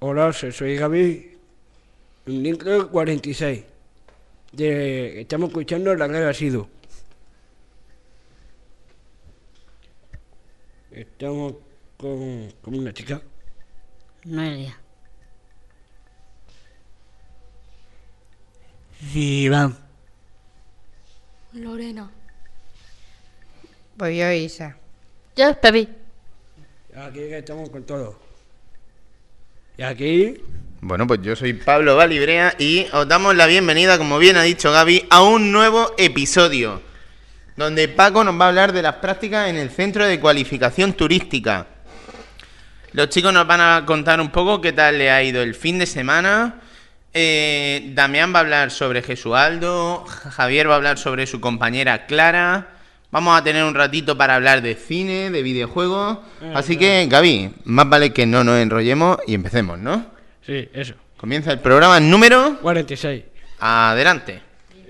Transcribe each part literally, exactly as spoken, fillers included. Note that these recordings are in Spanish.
Hola, so- soy Gaby, Lincoln cuarenta y seis. De, estamos escuchando La Guerra ha sido. Estamos con, con una chica. Noelia. Iván. Lorena. Pues yo, Isa. Yo, Pepi. Aquí que estamos con todo. Y aquí, Bueno, pues yo soy Pablo Valibrea y os damos la bienvenida, como bien ha dicho Gaby, a un nuevo episodio donde Paco nos va a hablar de las prácticas en el Centro de Cualificación Turística. Los chicos nos van a contar un poco qué tal le ha ido el fin de semana. Eh, Damián va a hablar sobre Jesualdo, Javier va a hablar sobre su compañera Clara. Vamos a tener un ratito para hablar de cine, de videojuegos. Así que, Gaby, más vale que no nos enrollemos y empecemos, ¿no? sí, eso. Comienza el programa número... cuarenta y seis. Adelante.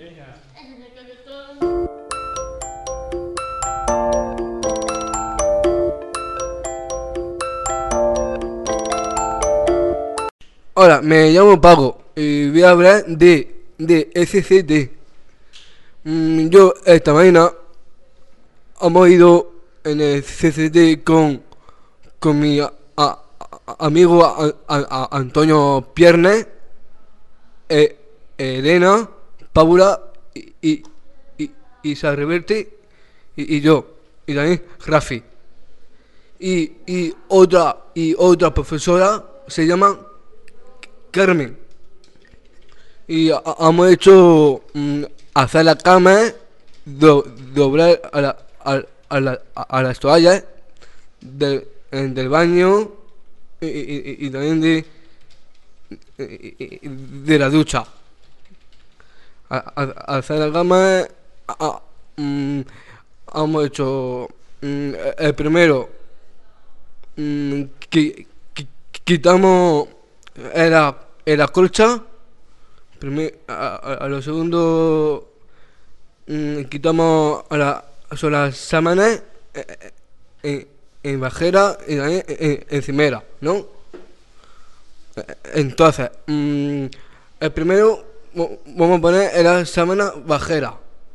Hola, me llamo Paco y voy a hablar de, de S C T. Mm, yo esta mañana hemos ido en el C C T con, con mi a- a- a- amigo a- a- a- Antonio Piernes, eh, Elena, Paula y, y, y, Isa Reverte y, y yo, y también Rafi. Y, y otra y otra profesora se llama Carmen. Y ha- hemos hecho mm, hacer la cama, do- doblar a, la, a, a, la, a las toallas del, en- del baño y, y- y- y también de, y- y- de la ducha. A, a- hacer la cama, a- a- mm, hemos hecho mm, el primero, mm, qui- qui- quitamos era la colcha. Primer, a, a, a lo segundo, mm, quitamos a la, son las sábanas eh, eh, en, en bajera y también en, en- encimera, ¿no? Eh, Entonces, mm, el primero mo- vamos a poner en la sábana bajera.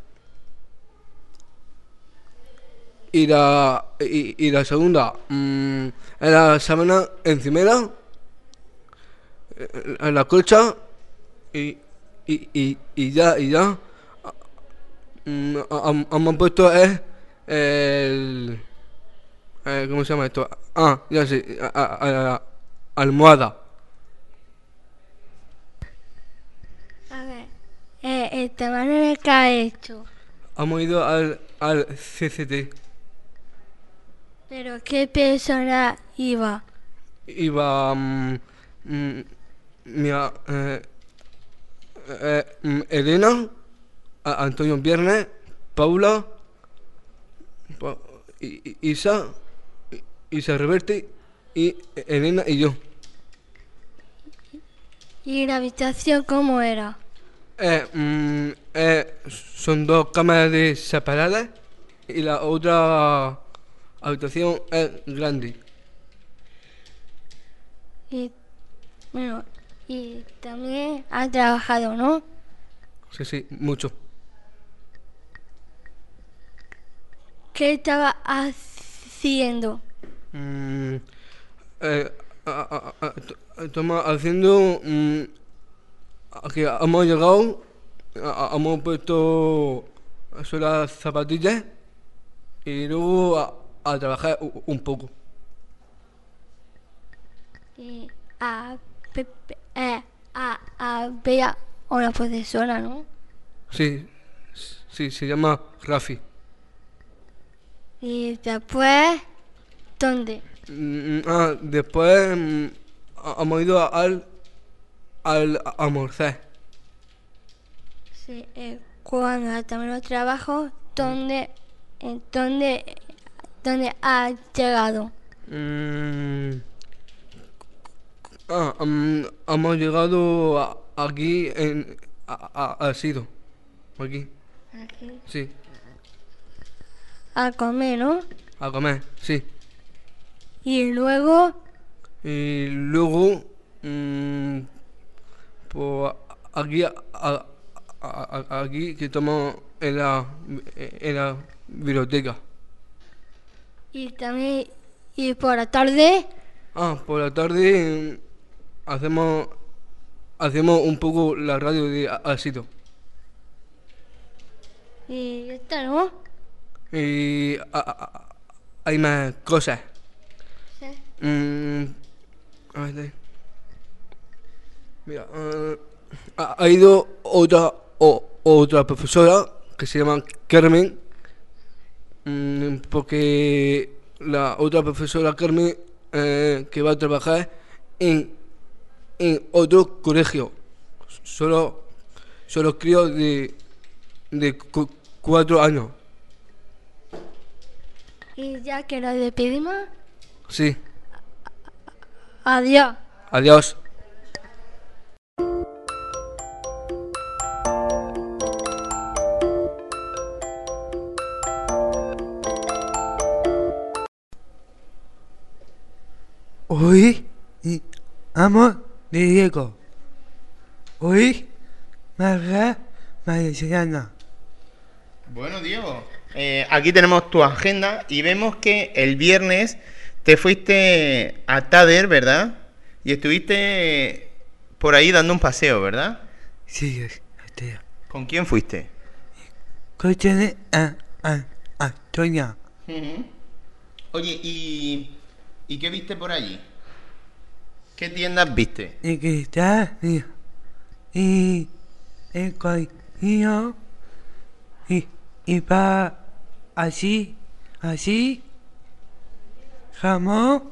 Y la, y, y la segunda, mm, en la sábana encimera, en la colcha y, y, y, y ya, y ya. Mm, ham- hemos puesto es el, eh, ¿cómo se llama esto? Ah, ya sé, a- a- a- la almohada. A ver, eh, el tamaño que ha hecho. Hemos ido al, al C C T. Pero ¿qué persona iba? Iba mm, mm, mi a- eh, eh, mm, Elena, a- Antonio Viernes, Paula, Pa- I- I- Isa, I- Isa Reverte y Elena y yo. ¿Y la habitación cómo era? Eh, mm, eh, son dos cámaras de separadas y la otra habitación es grande. Y, bueno, y también ha trabajado, ¿no? Sí, sí, mucho. ¿Qué estaba haciendo? Mm, eh, a- a- a- a- estamos haciendo mm, aquí hemos llegado, a- a- hemos puesto eso, las zapatillas y luego a, a trabajar u- un poco. Y a, pe- pe- eh, a, a ver a una profesora, ¿no? Sí, sí, se llama Rafi. Y después, ¿dónde? Mm, ah, después mm, ha- hemos ido a- al al almorzar. Sí, eh, cuando terminó el trabajo, ¿dónde, en dónde, dónde ha llegado? Mm, ah, mm, hemos llegado a- aquí en a, a, a Sido, aquí, Aquí. sí, A comer, ¿no? a comer, sí. Y luego, Y luego mm, pues aquí, a- a- a- aquí que estamos en la, en la biblioteca. Y también, y por la tarde, Ah, por la tarde mm, hacemos hacemos un poco la radio de A- Alcito. y ya está, ¿no? Y a- a- a- hay más cosas. Sí. Mm, a ver, mira, eh, ha, ha ido otra o, otra profesora que se llama Carmen, mm, porque la otra profesora Carmen eh, que va a trabajar en, en otro colegio, solo solo críos de de cu- cuatro años. Y ya que nos despedimos, Sí, adiós. adiós. Hoy y amo de Diego. Hoy Marga Malayana. Bueno, Diego, eh, aquí tenemos tu agenda y vemos que el viernes te fuiste a Tader, ¿verdad? Y estuviste por ahí dando un paseo, ¿verdad? Sí, es este. ¿Con quién fuiste? Coche a a a Toña. Oye, ¿y, ¿y qué viste por allí? ¿Qué tiendas viste? Y que está y y el coño y y pa así así jamón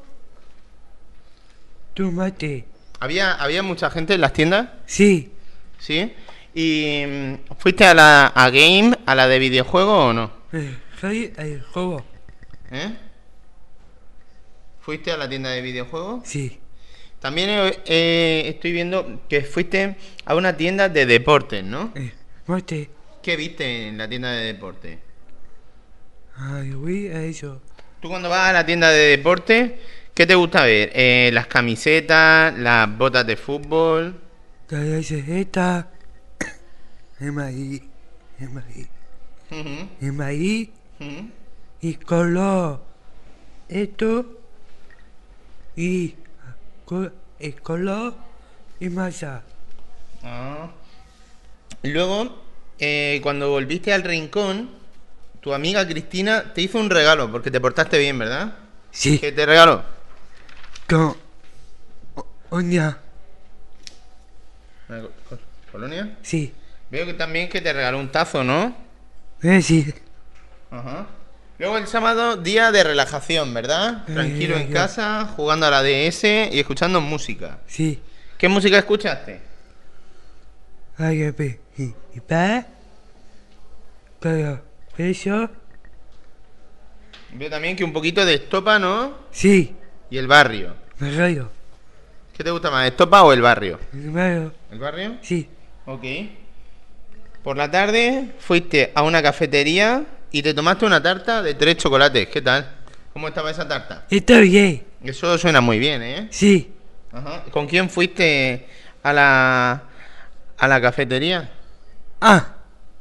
tomate. ¿Había, ¿Había mucha gente en las tiendas? Sí, ¿Sí? ¿Y mm, fuiste a la a Game, a la de videojuego o no? eh, soy el juego. ¿Eh? ¿Fuiste a la tienda de videojuegos? Sí, También eh, eh, estoy viendo que fuiste a una tienda de deportes, ¿no? eh, mote. ¿Qué viste en la tienda de deportes? Ay, voy a eso. Tú cuando vas a la tienda de deportes, ¿qué te gusta ver? Eh, ¿Las camisetas, las botas de fútbol? La esta el maíz, el maíz, Ujú, el maíz ujú. y color. Esto y co- el color y masa. Ah. Luego, eh, cuando volviste al rincón, tu amiga Cristina te hizo un regalo porque te portaste bien, ¿verdad? Sí, ¿Qué te regaló? con o- oña. ¿Una co- co- ¿Colonia? Sí, Veo que también que te regaló un tazo, ¿no? eh, sí, Ajá. Luego el sábado, día de relajación, ¿verdad? Eh, Tranquilo en ya. casa, jugando a la D S y escuchando música. sí. ¿Qué música escuchaste? Ay, a ver, y, y pa. Claro, eso. Veo también que un poquito de Estopa, ¿no? Sí, Y el barrio. me rayo. ¿Qué te gusta más, Estopa o el barrio? Me rayo. ¿El barrio? Sí, Ok. Por la tarde fuiste a una cafetería y te tomaste una tarta de tres chocolates. ¿Qué tal? ¿Cómo estaba esa tarta? está bien. Eso suena muy bien, ¿eh? Sí, Ajá. ¿Con quién fuiste a la a la cafetería? ah.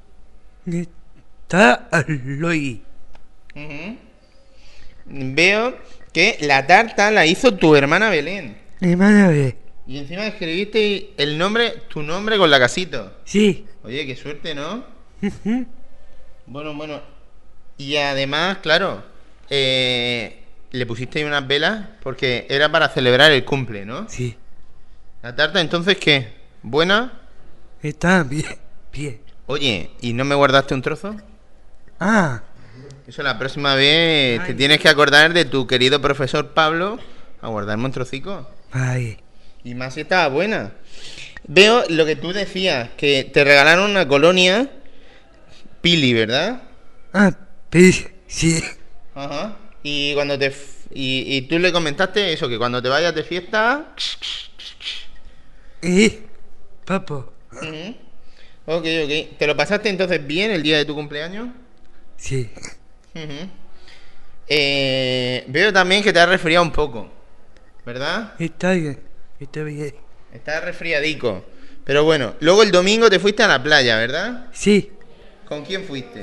Está Aloy. Ujú. Veo que la tarta la hizo tu hermana Belén. Hermana B. Y encima escribiste el nombre, tu nombre con la casito. Sí. Oye, qué suerte, ¿no? Ujú. Bueno, bueno. Y además, claro, eh, le pusiste ahí unas velas porque era para celebrar el cumple, ¿no? Sí. La tarta, entonces, ¿qué? ¿Buena? Está bien. Bien. Oye, ¿y no me guardaste un trozo? Ah. Eso la próxima vez te tienes que acordar de tu querido profesor Pablo a guardarme un trocico. Vale. Y más si estaba buena. Veo lo que tú decías, que te regalaron una colonia Pili, ¿verdad? Ah, pues, sí. Ajá. Y cuando te f- y, y tú le comentaste eso, que cuando te vayas de fiesta. Y, papo. Ujú. Ok, ok. ¿Te lo pasaste entonces bien el día de tu cumpleaños? Sí. Ujú. Eh, veo también que te has resfriado un poco, ¿verdad? Está bien. Estoy bien. Estás resfriadico. Pero bueno, luego el domingo te fuiste a la playa, ¿verdad? Sí. ¿Con quién fuiste?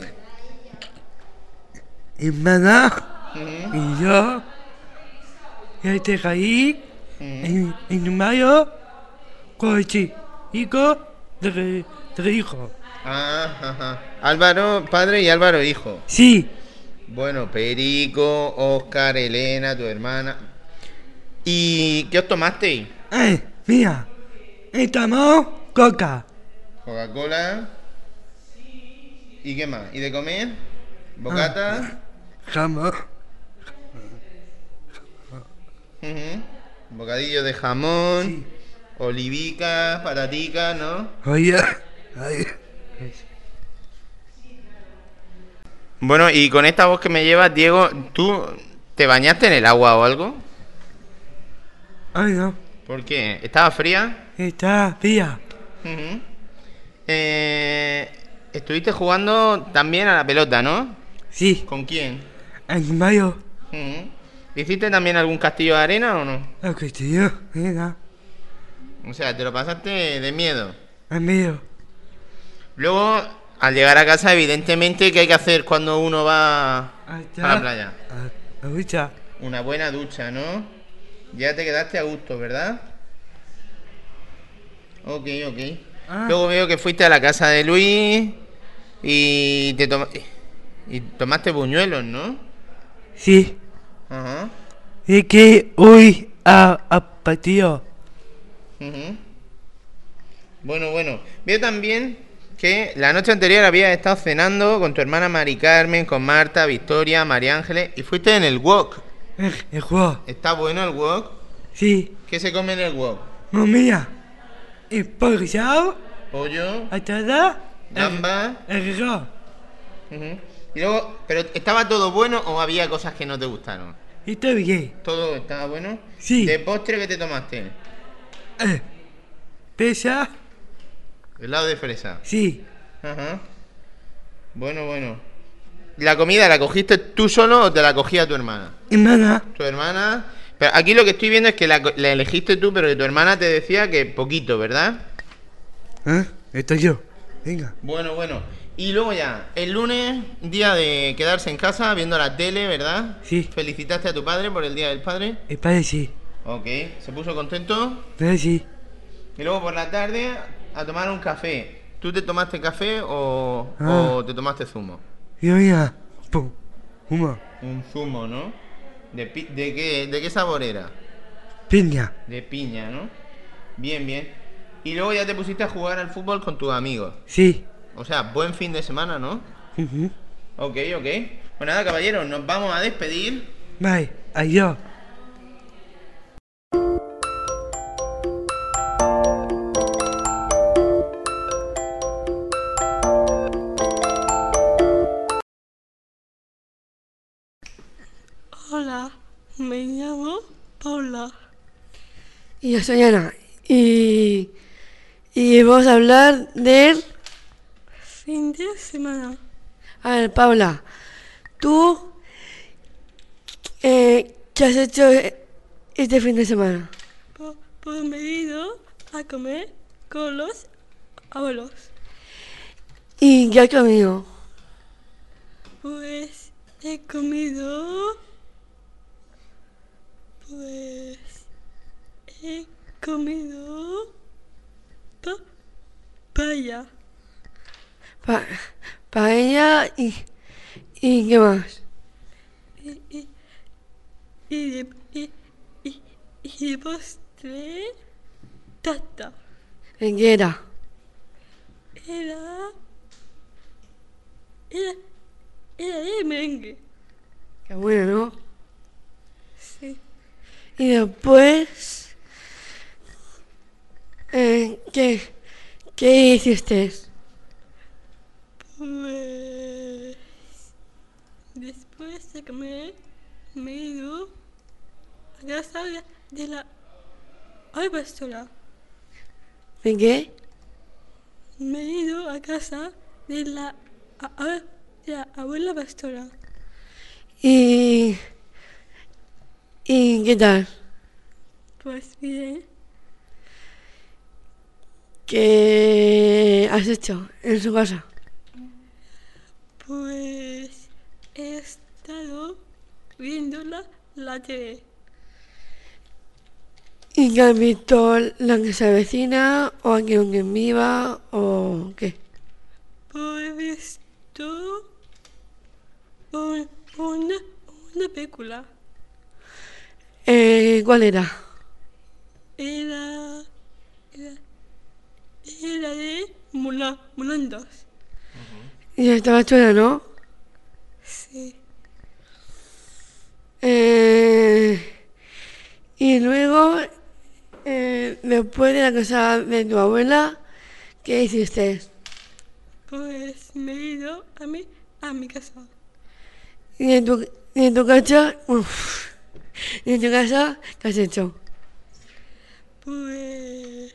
Hermana Ujú, y yo. Y este ahí. ujú. En, en mayo. Coche. Hijo. De, de hijo. Ah, ajá. Álvaro, padre y Álvaro, hijo. Sí. Bueno, Perico, Oscar, Elena, tu hermana. ¿Y qué os tomasteis? Eh, mira. Estamos coca. Coca-Cola. ¿Y qué más? ¿Y de comer? ¿Bocata? Jamón. Ujú. Bocadillo de jamón. Sí. Olivicas, pataticas, ¿no? Oye. Ay. Bueno, y con esta voz que me llevas, Diego, ¿tú te bañaste en el agua o algo? Ay, no. ¿Por qué? ¿Estaba fría? Está fría. Ujú. Eh, estuviste jugando también a la pelota, ¿no? Sí. ¿Con quién? En mayo. Ujú. ¿Hiciste también algún castillo de arena o no? Lo que tío. Mira. O sea, te lo pasaste de miedo. Amigo. Luego, al llegar a casa, evidentemente, ¿qué hay que hacer cuando uno va a Hasta. la playa? A, a ducha. Una buena ducha, ¿no? Ya te quedaste a gusto, ¿verdad? Ok, ok. Ah. Luego veo que fuiste a la casa de Luis y te toma- y tomaste buñuelos, ¿no? Sí. Ajá. Es que hoy a, a patio. Ujú. Bueno, bueno. Veo también que la noche anterior habías estado cenando con tu hermana Mari Carmen, con Marta, Victoria, María Ángeles y fuiste en el wok. El, el juego. ¿Está bueno el wok? Sí. ¿Qué se come en el wok? No, mira. El pollo. Pollo, Atada. gamba. El reloj. Ujú. Y luego, ¿pero estaba todo bueno o había cosas que no te gustaron? Está bien. ¿Todo estaba bueno? Sí. ¿De postre qué te tomaste? Eh. Pesa. Helado de fresa. Sí. Ajá. Bueno, bueno. ¿La comida la cogiste tú solo o te la cogía tu hermana? Hermana. Tu hermana... Pero aquí lo que estoy viendo es que la, co- la elegiste tú, pero que tu hermana te decía que poquito, ¿verdad? ¿Eh? Estoy yo. Venga. Bueno, bueno. Y luego ya, el lunes, día de quedarse en casa viendo la tele, ¿verdad? Sí. ¿Felicitaste a tu padre por el Día del Padre? El padre sí. Ok. ¿Se puso contento? Padre sí. Y luego por la tarde a tomar un café. ¿Tú te tomaste café o, Ah. o te tomaste zumo? Yo mira. Pum. Humo. Un zumo, ¿no? ¿De, pi- de, qué, ¿De qué sabor era? Piña. De piña, ¿no? Bien, bien. Y luego ya te pusiste a jugar al fútbol con tus amigos. Sí. O sea, buen fin de semana, ¿no? Ujú. Ok, ok. Pues nada, caballeros, nos vamos a despedir. Bye. Adiós. Hola, me llamo Paula. Y yo soy Ana. Y, y vamos a hablar del... Fin de semana. A ver, Paula, ¿tú eh, qué has hecho este fin de semana? Pues, pues me he ido a comer con los abuelos. ¿Y qué has comido? Pues he comido. Pues he comido. Pa, paella. Pa, paella y, y qué más. Y, y, y, de, y, y, y de postre. Tata. ¿En qué era? Era. Era. Era de merengue. Qué bueno, ¿no? Sí. Y después... Eh, ¿qué, qué hiciste? Pues. Después de comer, me he ido a casa de- de la abuela pastora. ¿En qué? Me he ido a casa de la, a- a- de la abuela pastora. Y... ¿Y qué tal? Pues bien, ¿Qué has hecho en su casa? Pues he estado viendo la, la tele. ¿Y qué has visto? ¿La que se avecina? ¿O aquí un quien viva? ¿O qué? Pues he visto un- una, una película. Eh, ¿Cuál era? Era, era, era de Mulan, Mulan dos. Y estaba chula, ¿no? Sí. Eh, y luego, eh, después de la casa de tu abuela, ¿qué hiciste? Pues me he ido a mi, a mi casa. Y en tu, y en tu casa, uf, y en tu casa, ¿qué has hecho? Pues,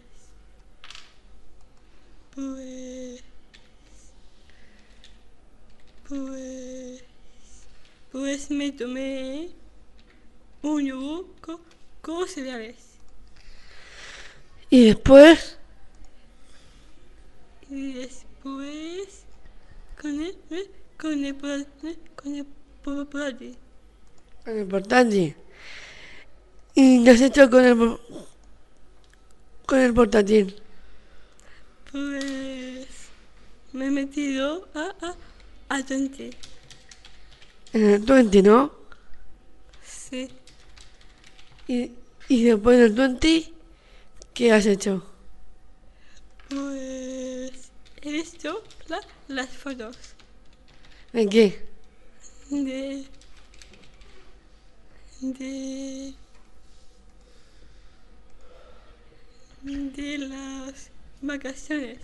pues, pues, pues me tomé un yogur con, con cereales. Y después, Y después con el, eh, con el, pla- eh, con el pla- plato. lo importante. ¿Y qué has hecho con el, por- con el portátil? Pues me he metido a, a, a Twenty. En el veinte, ¿no? Sí. Y, y después del veinte, ¿qué has hecho? Pues he visto la- las fotos ¿En qué? de, de, de las vacaciones.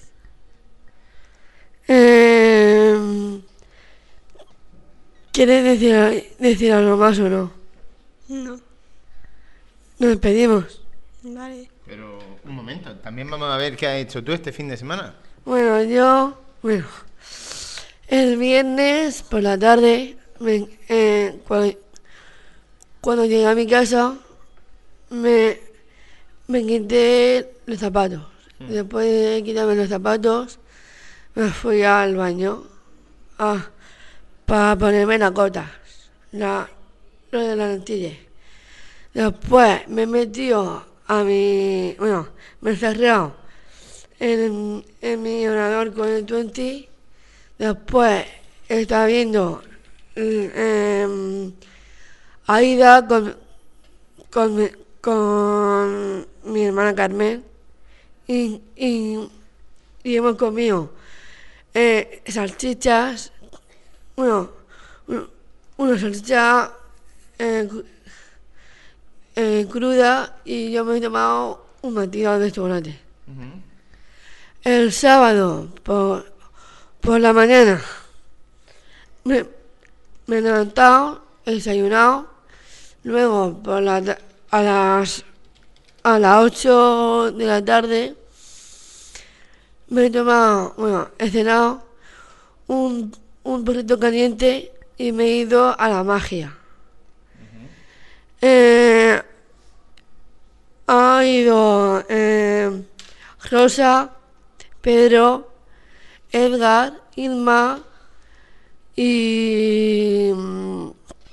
Eh, ¿Quieres decir, decir algo más o no? No, Nos despedimos. vale. Pero un momento, también vamos a ver qué has hecho tú este fin de semana. Bueno, yo, bueno, el viernes por la tarde, me, eh, cuando, cuando llegué a mi casa, me, me quité los zapatos. Después de quitarme los zapatos, me fui al baño a, para ponerme las gotas, la, lo de la lentilla. Después me metió a mi, bueno, me encerré en, en mi ordenador con el veinte. Después estaba viendo eh, Aida con, con, mi, con mi hermana Carmen y, y, y hemos comido eh, salchichas, bueno, un- una salchicha eh, cru- eh, cruda, y yo me he tomado un batido de chocolate. El sábado por, por la mañana me, me he levantado, he desayunado, luego por la, ta- a las a las ocho de la tarde me he tomado, bueno, he cenado un, un burrito caliente y me he ido a la magia. Eh, ha ido eh, Rosa, Pedro, Edgar, Irma y mm,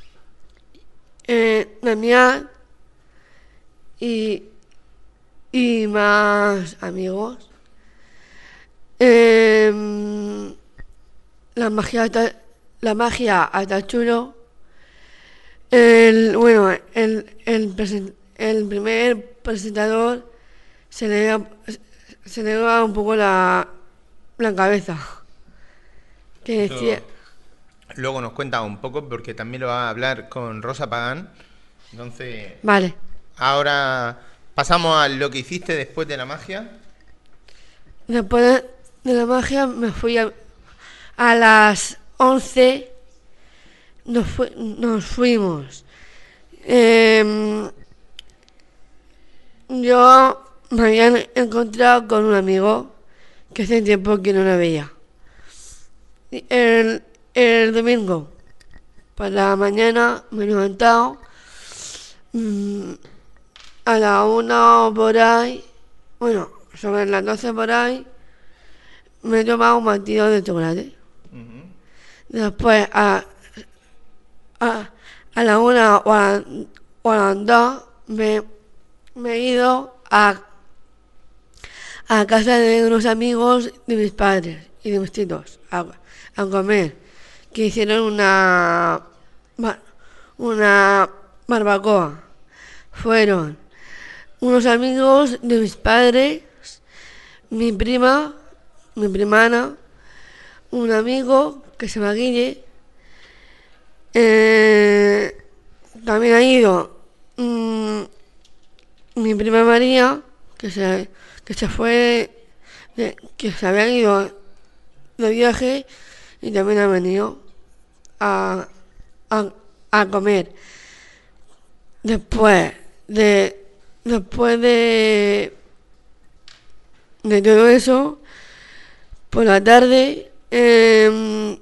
eh, Damián y, y más amigos. Eh, la magia está, la magia está chulo. El, bueno, el, el, presen- el primer presentador se le da, se le da un poco la, la cabeza. Que Eso decía, luego nos cuenta un poco porque también lo va a hablar con Rosa Pagán. Entonces, vale, ahora pasamos a lo que hiciste después de la magia. después de, de la magia me fui a, a las once, nos, fui- nos fuimos. Em, yo me había encontrado con un amigo que hace tiempo que no lo veía. Y El, el domingo, por la mañana, me he levantado mm, a la una o por ahí. Bueno, sobre las doce por ahí, me he tomado un batido de chocolate. Ujú. Después, a, a, a la una o a, o a las dos, me, me he ido a, a casa de unos amigos de mis padres y de mis tíos a, a comer, que hicieron una, ba- una barbacoa. Fueron unos amigos de mis padres, mi prima, mi prima Ana, un amigo que se llama Guille. Eh, también ha ido mm, mi prima María, que se, que se fue, de- que se había ido de viaje y también ha venido a, a, a comer. Después de, después de, de todo eso, por la tarde, em,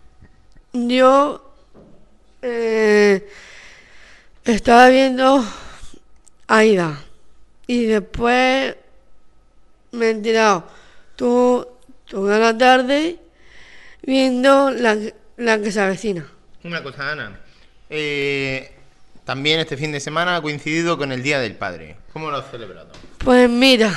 yo eh, estaba viendo Aida y después me he enterado tú, toda la tarde viendo la, la que se avecina. Una cosa, Ana. Eh, también este fin de semana ha coincidido con el Día del Padre. ¿Cómo lo has celebrado? Pues mira,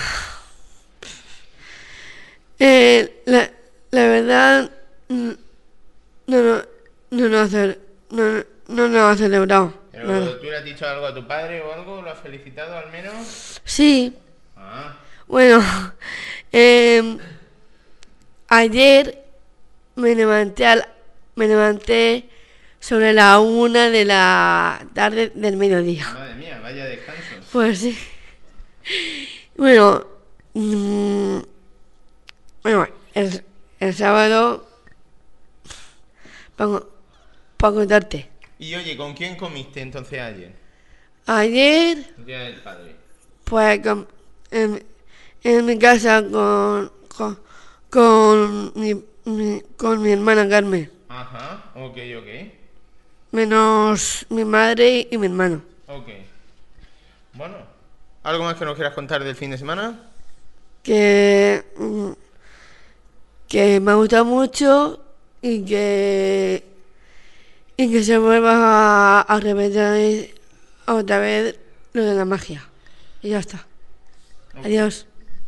eh, la, la verdad mm, no no no nos ha ce- no, no nos ha celebrado. Pero, nada. ¿tú le has dicho algo a tu padre o algo? ¿Lo has felicitado al menos? Sí, Ah, bueno, eh, ayer me levanté al- me levanté sobre la una de la tarde del mediodía. madre mía, vaya descanso. Pues sí. Bueno, mm, bueno, el, el sábado, para, para contarte, Y oye, ¿con quién comiste entonces ayer? ayer, El Día del Padre. pues con- en, en mi casa con, con, con, mi, mi- con mi hermana Carmen, Ajá, ok, ok. menos mi madre y mi hermano. Ok. Bueno, ¿algo más que nos quieras contar del fin de semana? Que, mm, que me ha gustado mucho y que, y que se vuelva a, a repetir otra vez lo de la magia. Y ya está. Ok. Adiós.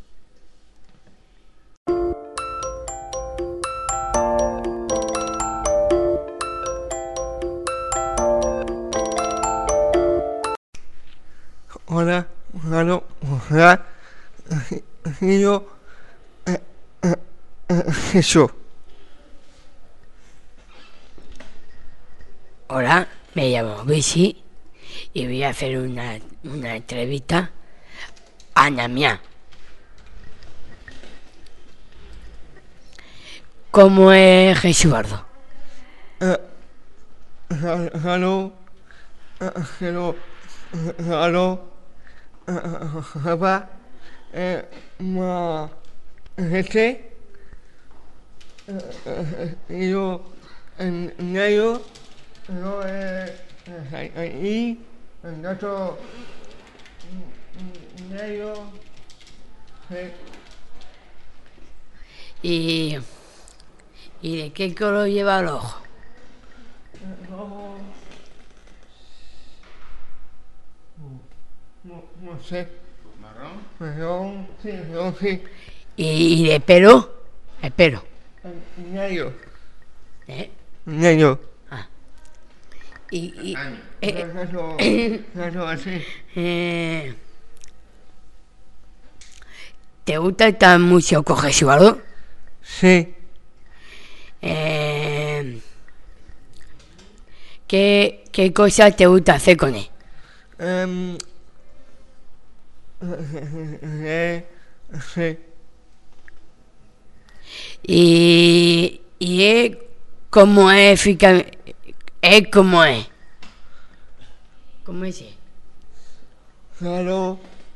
Hola, hola, hola. Y yo, eh, eh, eh, eso. Hola, me llamo Bisi y voy a hacer una, una entrevista a Ana mía. ¿Cómo es Jesubardo? Eh, hel- hello, eh, hello, eh, hello, eh, eh, papá, eh, ma, este, eh, eh, y yo, en en ello, yo, eh, eh, ahí, en otro, en ello, eh, ¿Y, ¿Y de qué color lleva el ojo? no, no, no sé, ¿Marrón? pero sí, yo sí. ¿Y, y de pelo? El pelo. En ello, ¿eh? en ello. Y, y- Año. eh, Eso, eso así. eh, ¿te gusta estar mucho con Jesubardo? Sí. Eh, ¿qué, ¿Qué cosas te gusta hacer con él? em, eh, sí. Y, y es como es, fica- es como es. ¿Cómo es? él? Claro.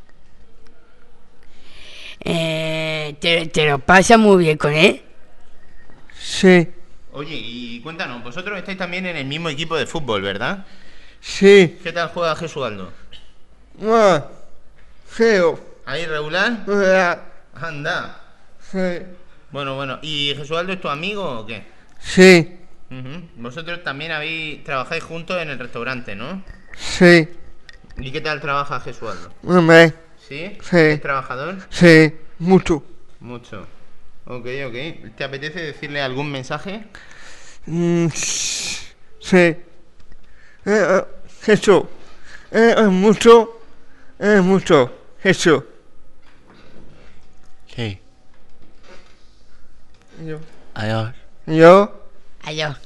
Eh, te, te lo pasa muy bien con él. Sí. Oye, y cuéntanos, vosotros estáis también en el mismo equipo de fútbol, ¿verdad? Sí. ¿Qué tal juega Jesualdo? Ah, feo. ¿Ahí regular? Ah, Anda. Sí. Bueno, bueno. ¿Y Jesualdo es tu amigo o qué? Sí. Ujú. Vosotros también habéis trabajáis juntos en el restaurante, ¿no? Sí. ¿Y qué tal trabaja Jesualdo? Hombre. ¿Sí? Sí. ¿Es trabajador? Sí. Mucho. Mucho. Ok, ok. ¿Te apetece decirle algún mensaje? Mm, sí. Eh, eh, Jesús. Eh, es mucho. Es mucho. Jesús. Sí. Yo. Adiós. Yo. Adiós.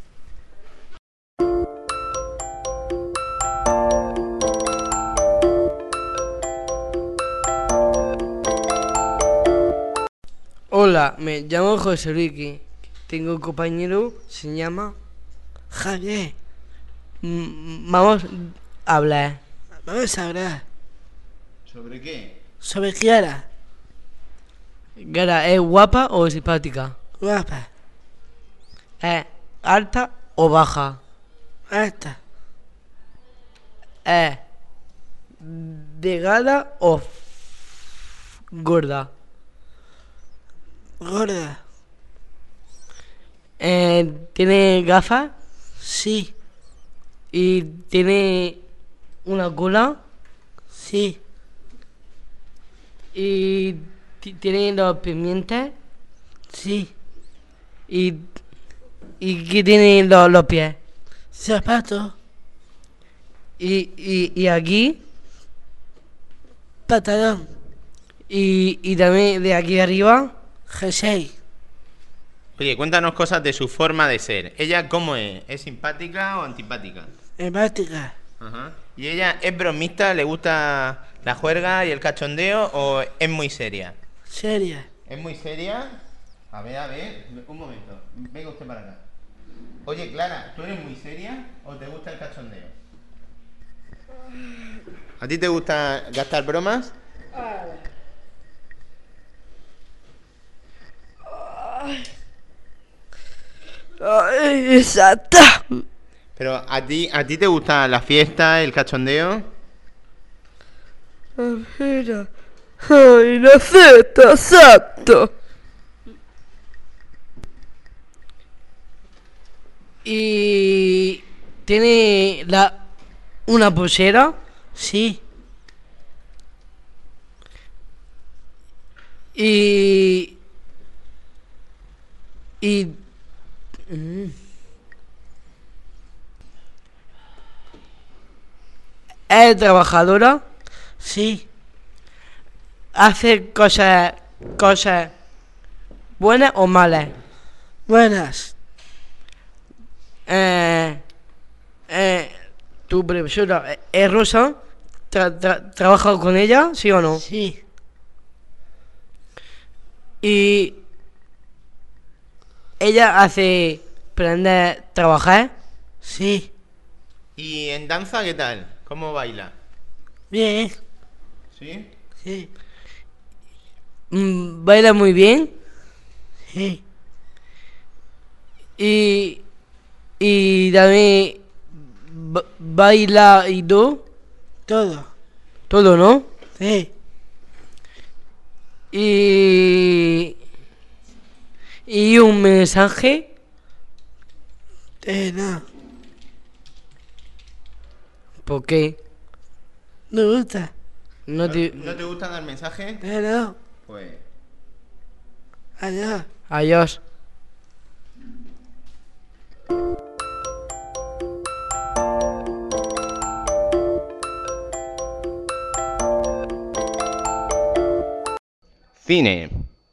Hola, me llamo José Ricky. Tengo un compañero, se llama Javier. Mm, Vamos a hablar. Vamos a hablar. ¿Sobre qué? ¿Sobre Kiara? ¿Kiara es guapa o simpática? Guapa. ¿Es alta o baja? Alta. ¿Es delgada o f- gorda? Gorda. Eh, ¿Tiene gafas? Sí. ¿Y tiene una cola? Sí. ¿Y ti- tiene los pimientos? Sí. ¿Y, y qué tiene los, los pies? Zapatos. ¿Y, y, y aquí? Pantalón. ¿Y, y también de aquí arriba? Jersey. Oye, cuéntanos cosas de su forma de ser. ¿Ella cómo es? ¿Es simpática o antipática? Empática. Ajá. ¿Y ella es bromista? ¿Le gusta la juerga y el cachondeo o es muy seria? Seria. ¿Es muy seria? A ver, a ver, un momento. Venga usted para acá. Oye, Clara, ¿tú eres muy seria o te gusta el cachondeo? ¿A ti te gusta gastar bromas? Ay, exacto. Pero ¿a ti, a ti te gusta la fiesta, el cachondeo? Mira. Ay, la fiesta, exacto. ¿Y tiene la una pulsera? Sí. Y y mm. ¿Es trabajadora? Sí. ¿Hace cosas cosas buenas o malas? Buenas. Eh, eh, ¿Tu profesora es rusa? Tra- tra- ¿Trabaja con ella? ¿Sí o no? Sí. ¿Y ella hace aprender a trabajar? Sí. ¿Y en danza qué tal? ¿Cómo baila? Bien. ¿Sí? Sí. Mm, ¿Baila muy bien? Sí. Y, y también ba- baila y todo. Todo. Todo, ¿no? Sí. Y, y un mensaje. Eh, no. ¿Por qué? No me gusta. No te... ¿No te gusta dar mensajes? Eh, no. Pues... Adiós. Adiós. Cine.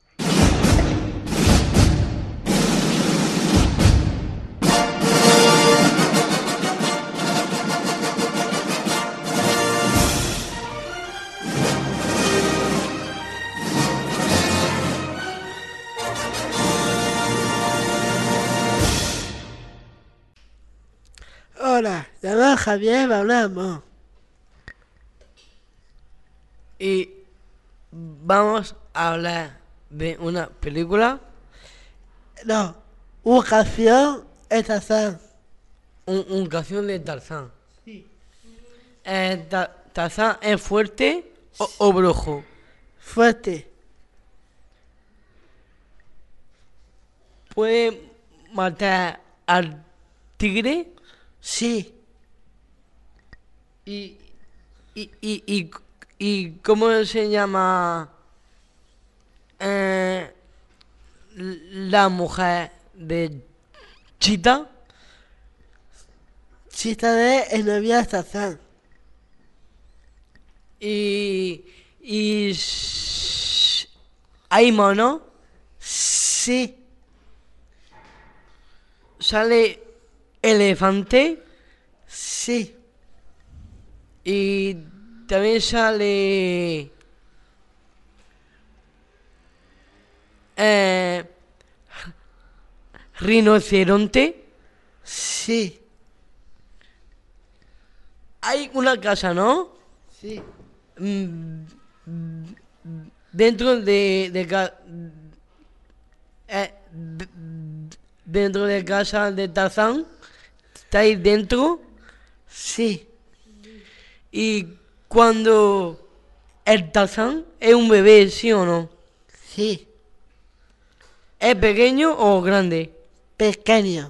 Hola, llamo Javier, hablamos. Y vamos a hablar de una película. No, una canción de Tarzán. Un, una canción de Tarzán. Sí. Eh, Ta- ¿Tarzán es fuerte o, o brujo? Fuerte. puede matar al tigre. Sí. Y, y, y, y, y ¿cómo se llama eh, la mujer de Chita? Chita de el novia de Tarzán. Y, y sh- hay mono. Sí. Sale elefante. Sí. Y también sale eh, rinoceronte. Sí. Hay una casa, ¿no? Sí. Mm, Dentro de, de ca- eh, d- d- dentro de casa de Tarzán. ¿Está ahí dentro? Sí. Y cuando el Tarzán es un bebé, ¿sí o no? Sí. ¿Es pequeño o grande? Pequeño.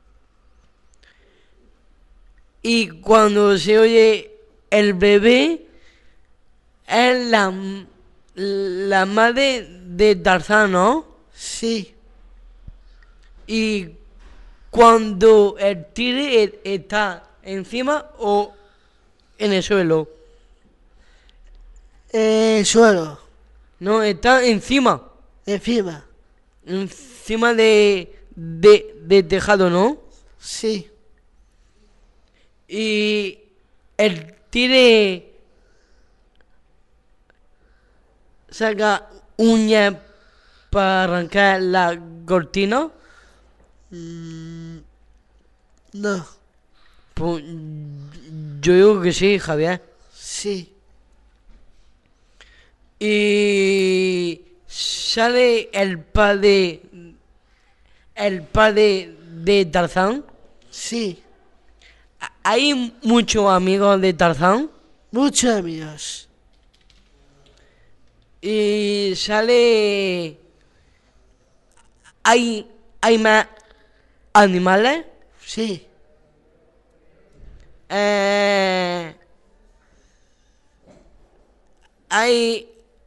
Y cuando se oye el bebé, es la, la madre de Tarzán, ¿no? Sí. Y cuando el tigre e- está encima o en el suelo. El suelo. No, está encima. Encima. Encima de, de, de tejado, ¿no? Sí. Y el tigre saca uñas para arrancar la cortina. Mm, no. Pues yo digo que sí, Javier. Sí. Y sale el padre, el padre de Tarzán. Sí. Hay muchos amigos de Tarzán. Muchos amigos. Y sale... Hay, hay más animales. Sí. Eh, hay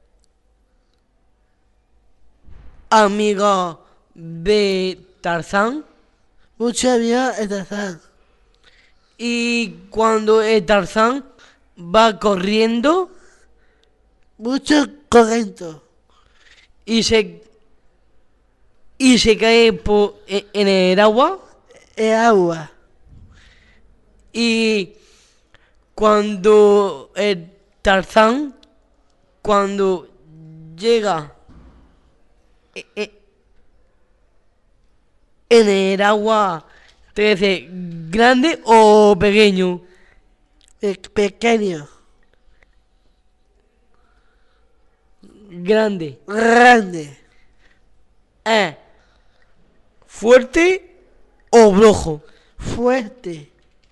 amigos de Tarzán. Muchos amigos de Tarzán. Y cuando el Tarzán va corriendo Muchos corriendo. y se y se cae po- e- en el agua. El agua. Y cuando el Tarzán, cuando llega e- e- en el agua, te dice grande o pequeño. Pe- pequeño. Grande. Grande. ¿Es fuerte o flojo? Fuerte.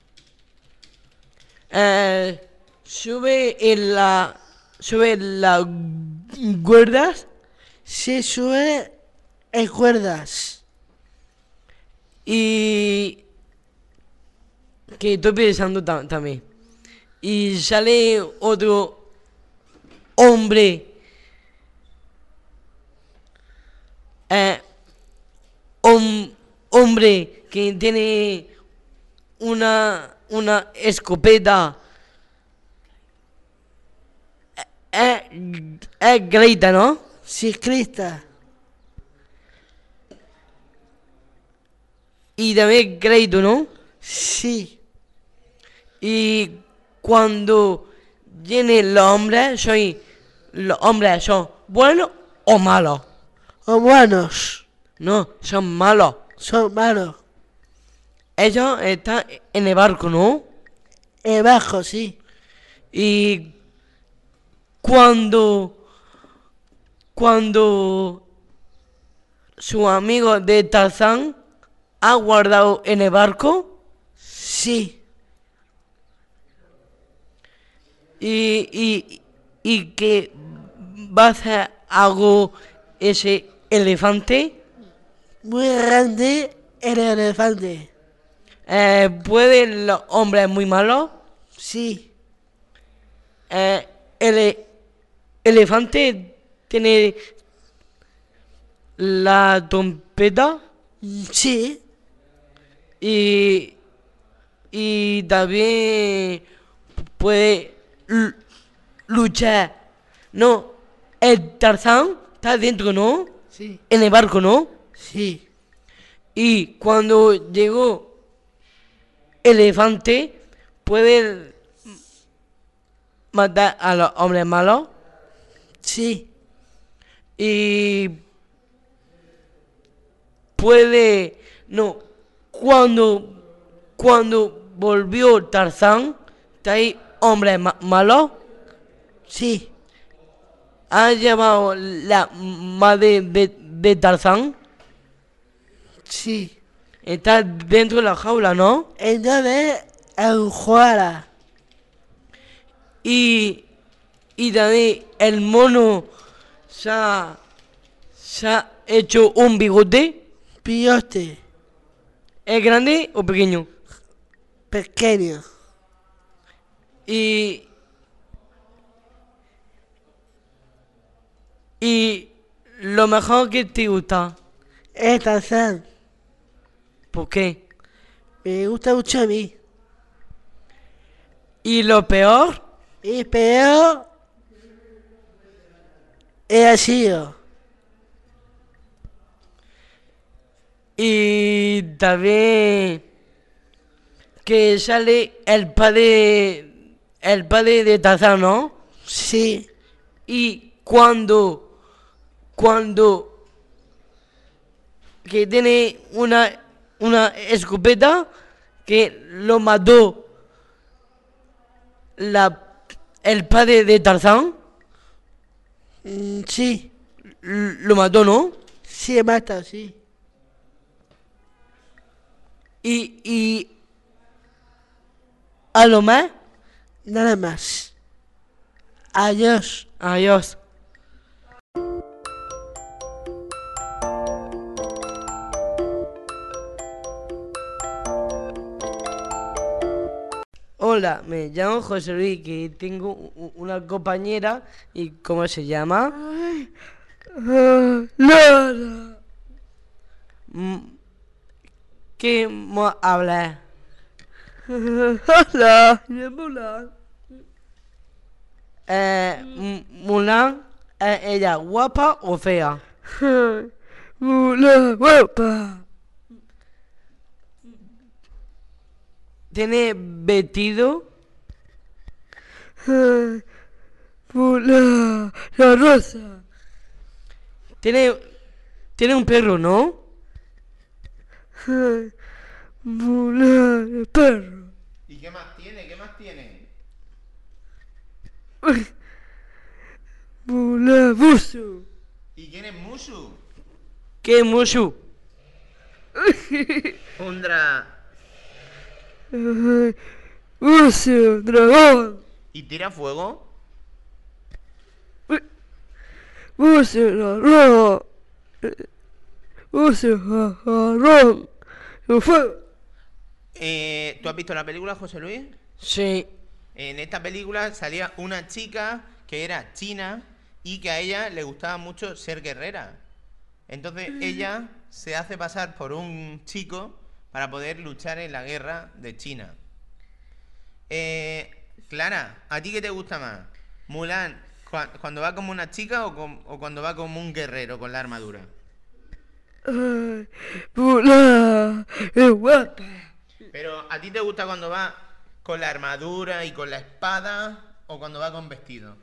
Eh, sube en la sube en las cuerdas Se sube en cuerdas. y que estoy pensando tam- también. Y sale otro hombre, eh, hom- hombre que tiene una una escopeta. Es es Greta, ¿no? Ciclista. Y también Greito, ¿no? Sí. Y cuando vienen los hombres, soy los hombres son buenos o malos. O buenos. No, son malos. Son malos. Ellos están en el barco, ¿no? El bajo, sí. Y cuando cuando su amigo de Tarzán ha guardado en el barco. Sí. Y, y, y que va a hacer algo ese elefante. muy grande el elefante. Eh, ¿Pueden los hombres muy malos? Sí. Eh, ¿El e- elefante tiene la trompeta? Sí. Y, y también puede l- luchar. No, el Tarzán está dentro, ¿no? Sí. En el barco, ¿no? Sí. Y cuando llegó el elefante, puede matar a los hombres malos. Sí. Y puede, no, cuando, cuando volvió Tarzán, ¿hay hombres ma- malos? Sí. ¿Ha llevado la madre de, de Tarzán? Sí. Está dentro de la jaula, ¿no? Entonces, en Juara. Y, y también el mono se ha, se ha hecho un bigote. Bigote. ¿Es grande o pequeño? Pequeño. Y... Y lo mejor que te gusta es Tarzán. ¿Por qué? Me gusta mucho a mí. ¿Y lo peor? Y peor es sido. Y también que sale el padre, el padre de Tarzán, ¿no? Sí. Y cuando Cuando que tiene una, una escopeta que lo mató la, el padre de Tarzán. Mm, sí. L- lo mató, ¿no? Sí, mata, sí. Y, y a lo más, nada más. Adiós. Adiós. Hola, me llamo José Luis, que tengo u- una compañera. ¿Y cómo se llama? Lara. ¿Qué mo- habla? Hola, de Mulan. Eh, M- Mulan, ¿es ella guapa o fea? Mulan, guapa. ¿Tiene vestido? Mulan, la rosa. Tiene, tiene un perro, ¿no? Mulan, el perro. ¿Y qué más tiene? ¿Qué más tiene? Mulan, buzo. ¿Y quién es Mushu? ¿Qué es Mushu? Undra. Buzo, dragón. ¿Y tira fuego? Buzo, dragón. Buzo, dragón. Fuego. Eh, ¿Tú has visto la película, José Luis? Sí. En esta película salía una chica que era china y que a ella le gustaba mucho ser guerrera. Entonces ella se hace pasar por un chico para poder luchar en la guerra de China. Eh, Clara, ¿a ti qué te gusta más? ¿Mulan cua- cuando va como una chica o, com- o cuando va como un guerrero con la armadura? Ay, Mulan, es guapa. Pero ¿a ti te gusta cuando va con la armadura y con la espada o cuando va con vestido?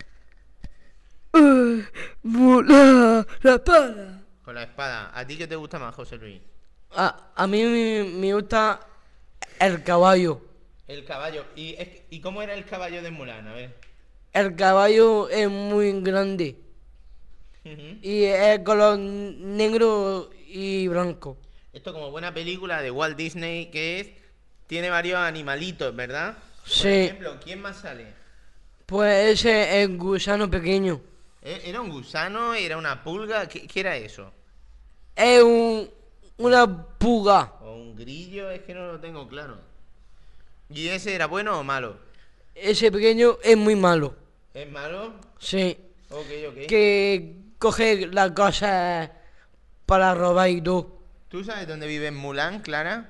Ay, Mulan, la espada. Con la espada. ¿A ti qué te gusta más, José Luis? A, a mí me, me gusta el caballo. El caballo. ¿Y, es- ¿Y cómo era el caballo de Mulan? A ver. El caballo es muy grande Ujú. y es color negro y blanco. Esto como buena película de Walt Disney que es... Tiene varios animalitos, ¿verdad? Por Sí. ejemplo, ¿quién más sale? Pues ese es gusano pequeño. ¿Eh? ¿Era un gusano? ¿Era una pulga? ¿Qué, qué era eso? es un, una puga. O un grillo, es que no lo tengo claro. ¿Y ese era bueno o malo? Ese pequeño es muy malo. ¿Es malo? Sí. Ok, ok. Que coge las cosas para robar y todo. ¿Tú sabes dónde vive Mulan, Clara?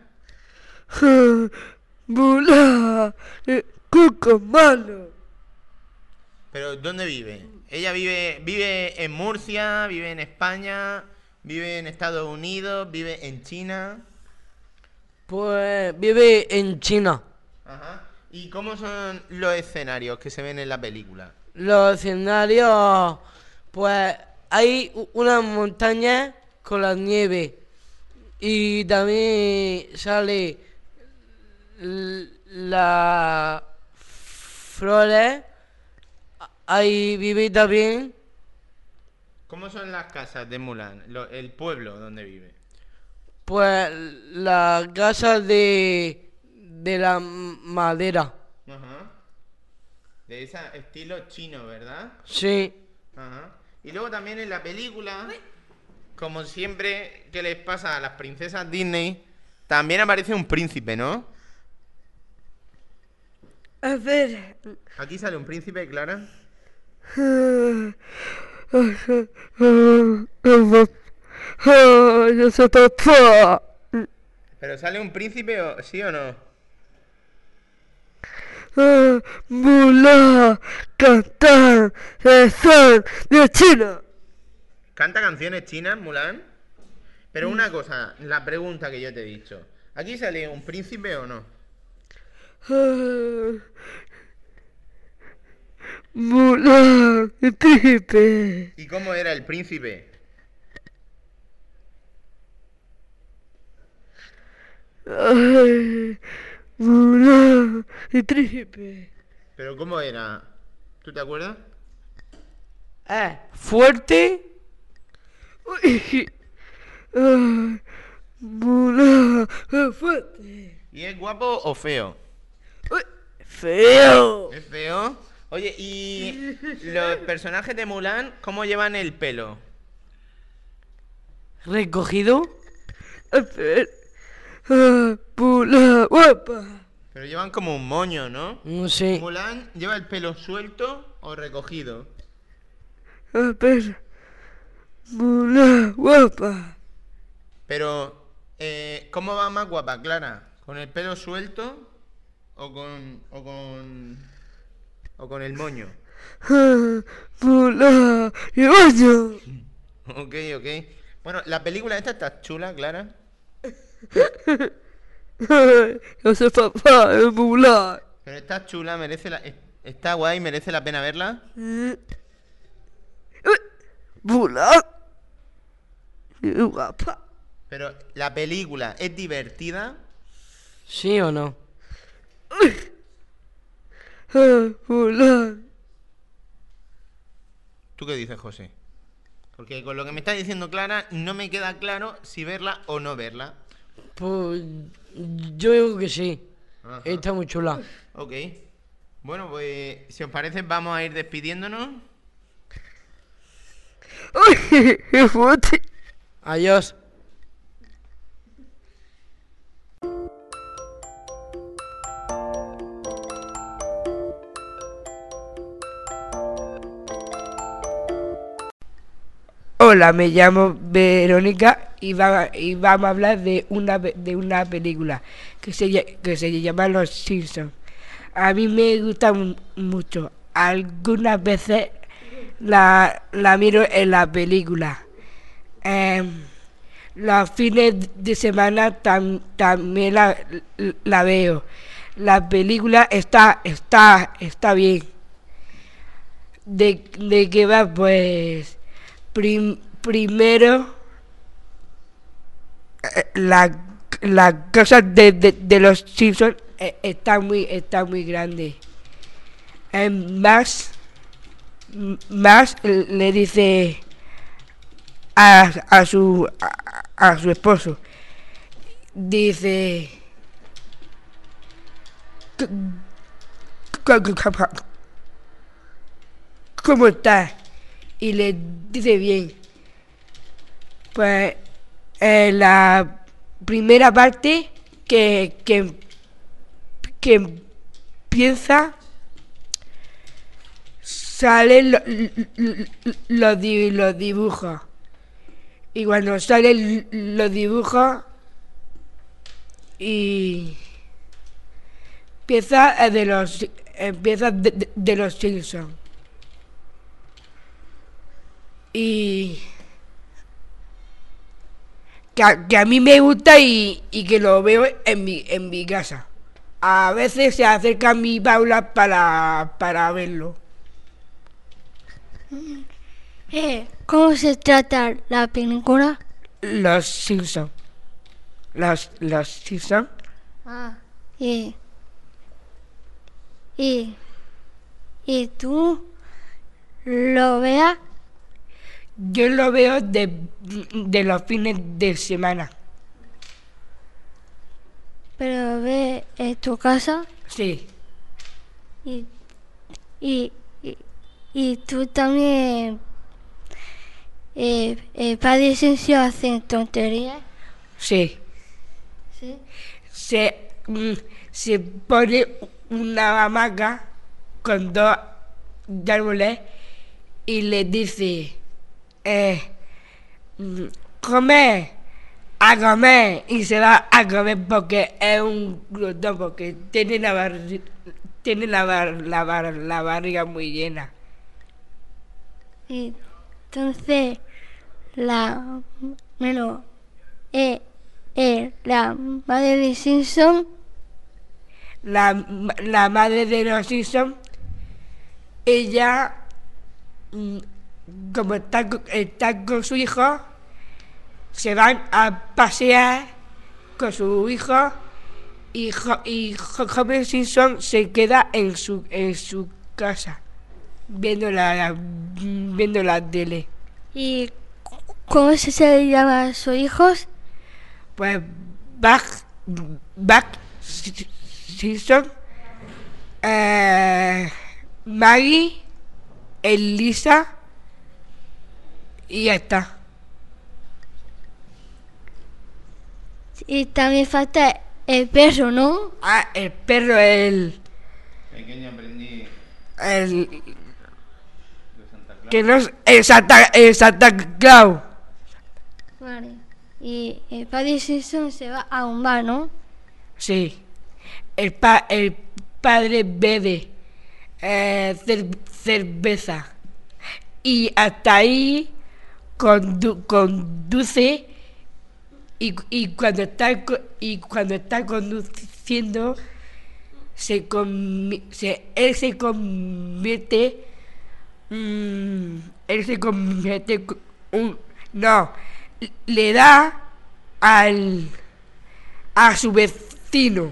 Mulan, eh, cuco malo. ¿Pero dónde vive? Ella vive, vive en Murcia, vive en España, vive en Estados Unidos, vive en China. Pues vive en China. Ajá. ¿Y cómo son los escenarios que se ven en la película? Los escenarios, pues hay u- una montaña con la nieve y también sale l- la flores. Ahí vive también. ¿Cómo son las casas de Mulan? Lo- el pueblo donde vive. Pues la casa de de la m- madera. Ajá. De ese estilo chino, ¿verdad? Sí. Ajá. Y luego también en la película, como siempre que les pasa a las princesas Disney, también aparece un príncipe, ¿no? A ver. Aquí sale un príncipe, Clara. Yo soy papá. ¿Pero sale un príncipe, o, sí o no? Mulan, cantar, rezar de China. ¿Canta canciones chinas, Mulan? Pero una cosa, la pregunta que yo te he dicho. ¿Aquí sale un príncipe o no? Mulan, el príncipe. ¿Y cómo era el príncipe? Ay, Mulan, el príncipe. ¿Pero cómo era? ¿Tú te acuerdas? Eh, fuerte. Ay, ay, Mulan, es fuerte. ¿Y es guapo o feo? Ay, feo. ¿Es feo? Oye, ¿y los personajes de Mulan cómo llevan el pelo? Recogido. A ver. Ah, Mulan, guapa. Pero llevan como un moño, ¿no? No sé. ¿Mulan lleva el pelo suelto o recogido? A ver. Mulan, guapa. Pero, eh, ¿cómo va más guapa, Clara? ¿Con el pelo suelto o con... o con... o con el moño? Ah, Mulan, y baño. Ok, ok. Bueno, la película esta está chula, Clara. Ay, yo soy papá de Mulan. Pero está chula, merece la... está guay, merece la pena verla. Ay, Mulan. Y guapa. Pero la película es divertida. ¿Sí o no? Ah, Mulan. ¿Tú qué dices, José? Porque con lo que me está diciendo Clara no me queda claro si verla o no verla. Pues yo digo que sí. Ajá. Está muy chula. Ok. Bueno, pues si os parece vamos a ir despidiéndonos. Ay, qué fuerte. Adiós. Hola, me llamo Verónica y, va- y vamos a hablar de una, pe- de una película que se, lla- que se llama Los Simpsons. A mí me gusta mu- mucho. Algunas veces la, la miro en la película. Em, los fines de semana tam- también la, la veo. La película está, está, está bien. ¿De, de qué va? Pues prim- primero eh, la, la casa de, de, de los Simpsons eh, está muy, está muy grande. Eh, más, m- más le dice a, a su a, a su esposo, dice "C- c- c- c- ¿cómo estás?" Y le dice bien. Pues eh, la primera parte que, que, que empieza, salen lo- lo- lo- los, di- los dibujos. Y cuando salen los dibujos y empieza eh, de los empieza de, de- de los Simpsons. Y que a, que a mí me gusta y, y que lo veo en mi, en mi casa. A veces se acerca mi Paula para, para verlo. Eh, ¿cómo se trata la película? Los Simpsons. Los, los Simpsons. Ah, y, y, y tú lo veas, Yo lo veo de, de los fines de semana. pero ve en tu casa Sí, y, y, y, y tú también, eh, eh, padre y Ciencia hacen tonterías. sí. Sí. Se, mm, se pone una hamaca con dos árboles y le dice, eh, mm, comer, a comer, y se va a comer porque es un glotón, porque tiene la, barri- tiene la, bar- la, bar- la barriga muy llena. Y entonces la, bueno, eh, eh, la madre de Simpson, La, la madre de los Simpsons, ella, mm, como está, co- está con su hijo, se van a pasear con su hijo y, Jo- y Jo- Homer Simpson se queda en su, en su casa viendo la, viendo la tele. y ¿cómo se, se llama sus hijos? Pues Bart, Bart Simpson, eh, Maggie, Elisa y ya está. Y también falta el perro, ¿no? Ah, el perro, el, Pequeño aprendí el de Santa Claus. que no es el Santa, el Santa Claus. Vale. Y el padre Simpson se va a un bar, ¿no? Sí, el, pa, el padre bebe eh, cer- cerveza y hasta ahí condu- conduce y, y cuando está co- y cuando está conduciendo se, convi- se él se convierte mm, él se convierte co- un, no le da al a su vecino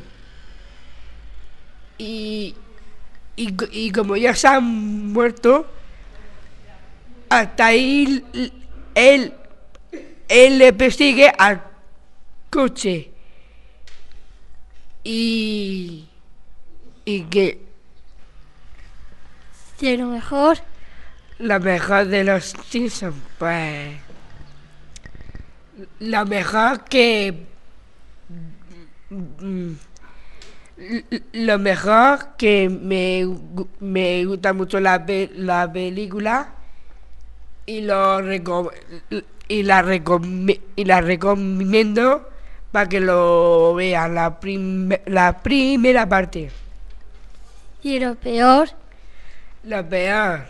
y, y, co- y como ya se han muerto hasta ahí l- él él le persigue al coche y y que De lo mejor, lo mejor de los Simpsons, pues lo mejor que mm, l- lo mejor que me, gu- me gusta mucho la, pe- la película y lo reco- y la recomi- y la recomiendo para que lo vean la, prim- la primera parte. y lo peor, Lo peor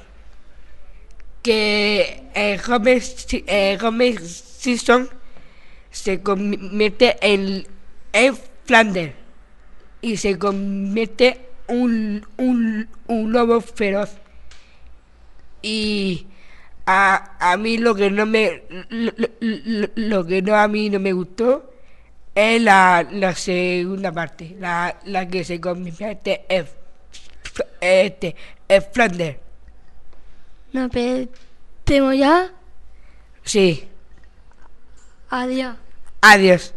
que eh, Homer, Si- eh, Homer Simpson se convierte en, en Flanders y se convierte un, un, un lobo feroz. Y a, a mí lo que no me lo, lo- lo que no a mí no me gustó es la, la segunda parte, la, la que se convierte en, F- este, en Flanders. nos vemos ya. Sí, Adiós. adiós.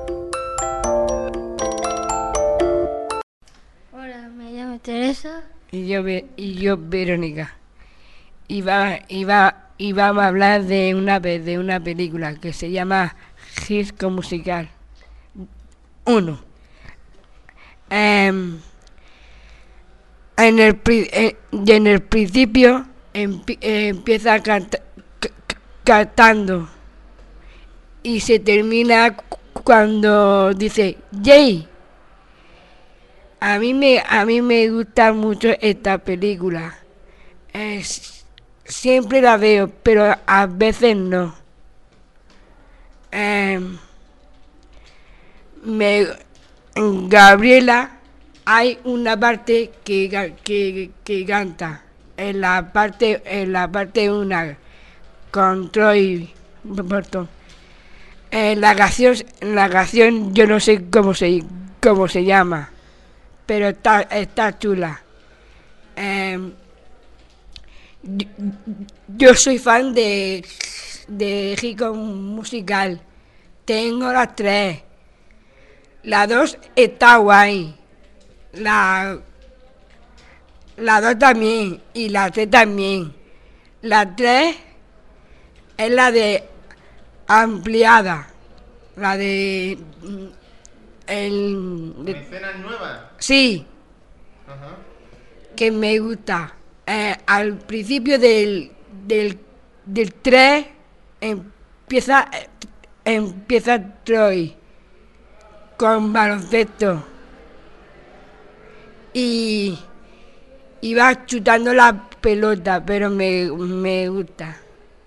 Hola, me llamo Teresa Y yo, Ve- y yo Verónica. Y, va, y, va, y vamos a hablar de una vez de una película que se llama Disco Musical. Uno. Em, en, el, pri- eh, y en el principio empi- eh, empieza canta- c- c- cantando y se termina cu- cuando dice Jay. A mí me a mí me gusta mucho esta película. Es- siempre la veo, pero a veces no. Em, me en Gabriela hay una parte que ga- que, que canta en la parte en la parte una con Troy Bolton. En la canción en la canción yo no sé cómo se cómo se llama, pero está está chula. Em, yo, yo soy fan de de Rico Musical. Tengo las tres. La dos está guay. La la dos también y la tres también. La tres es la de ampliada. La de mm, el de- ¿Escenas nuevas? sí, Ajá. que me gusta. Eh, al principio del del del tres empieza eh, empieza Troy con baloncesto y y va chutando la pelota, pero me, me gusta.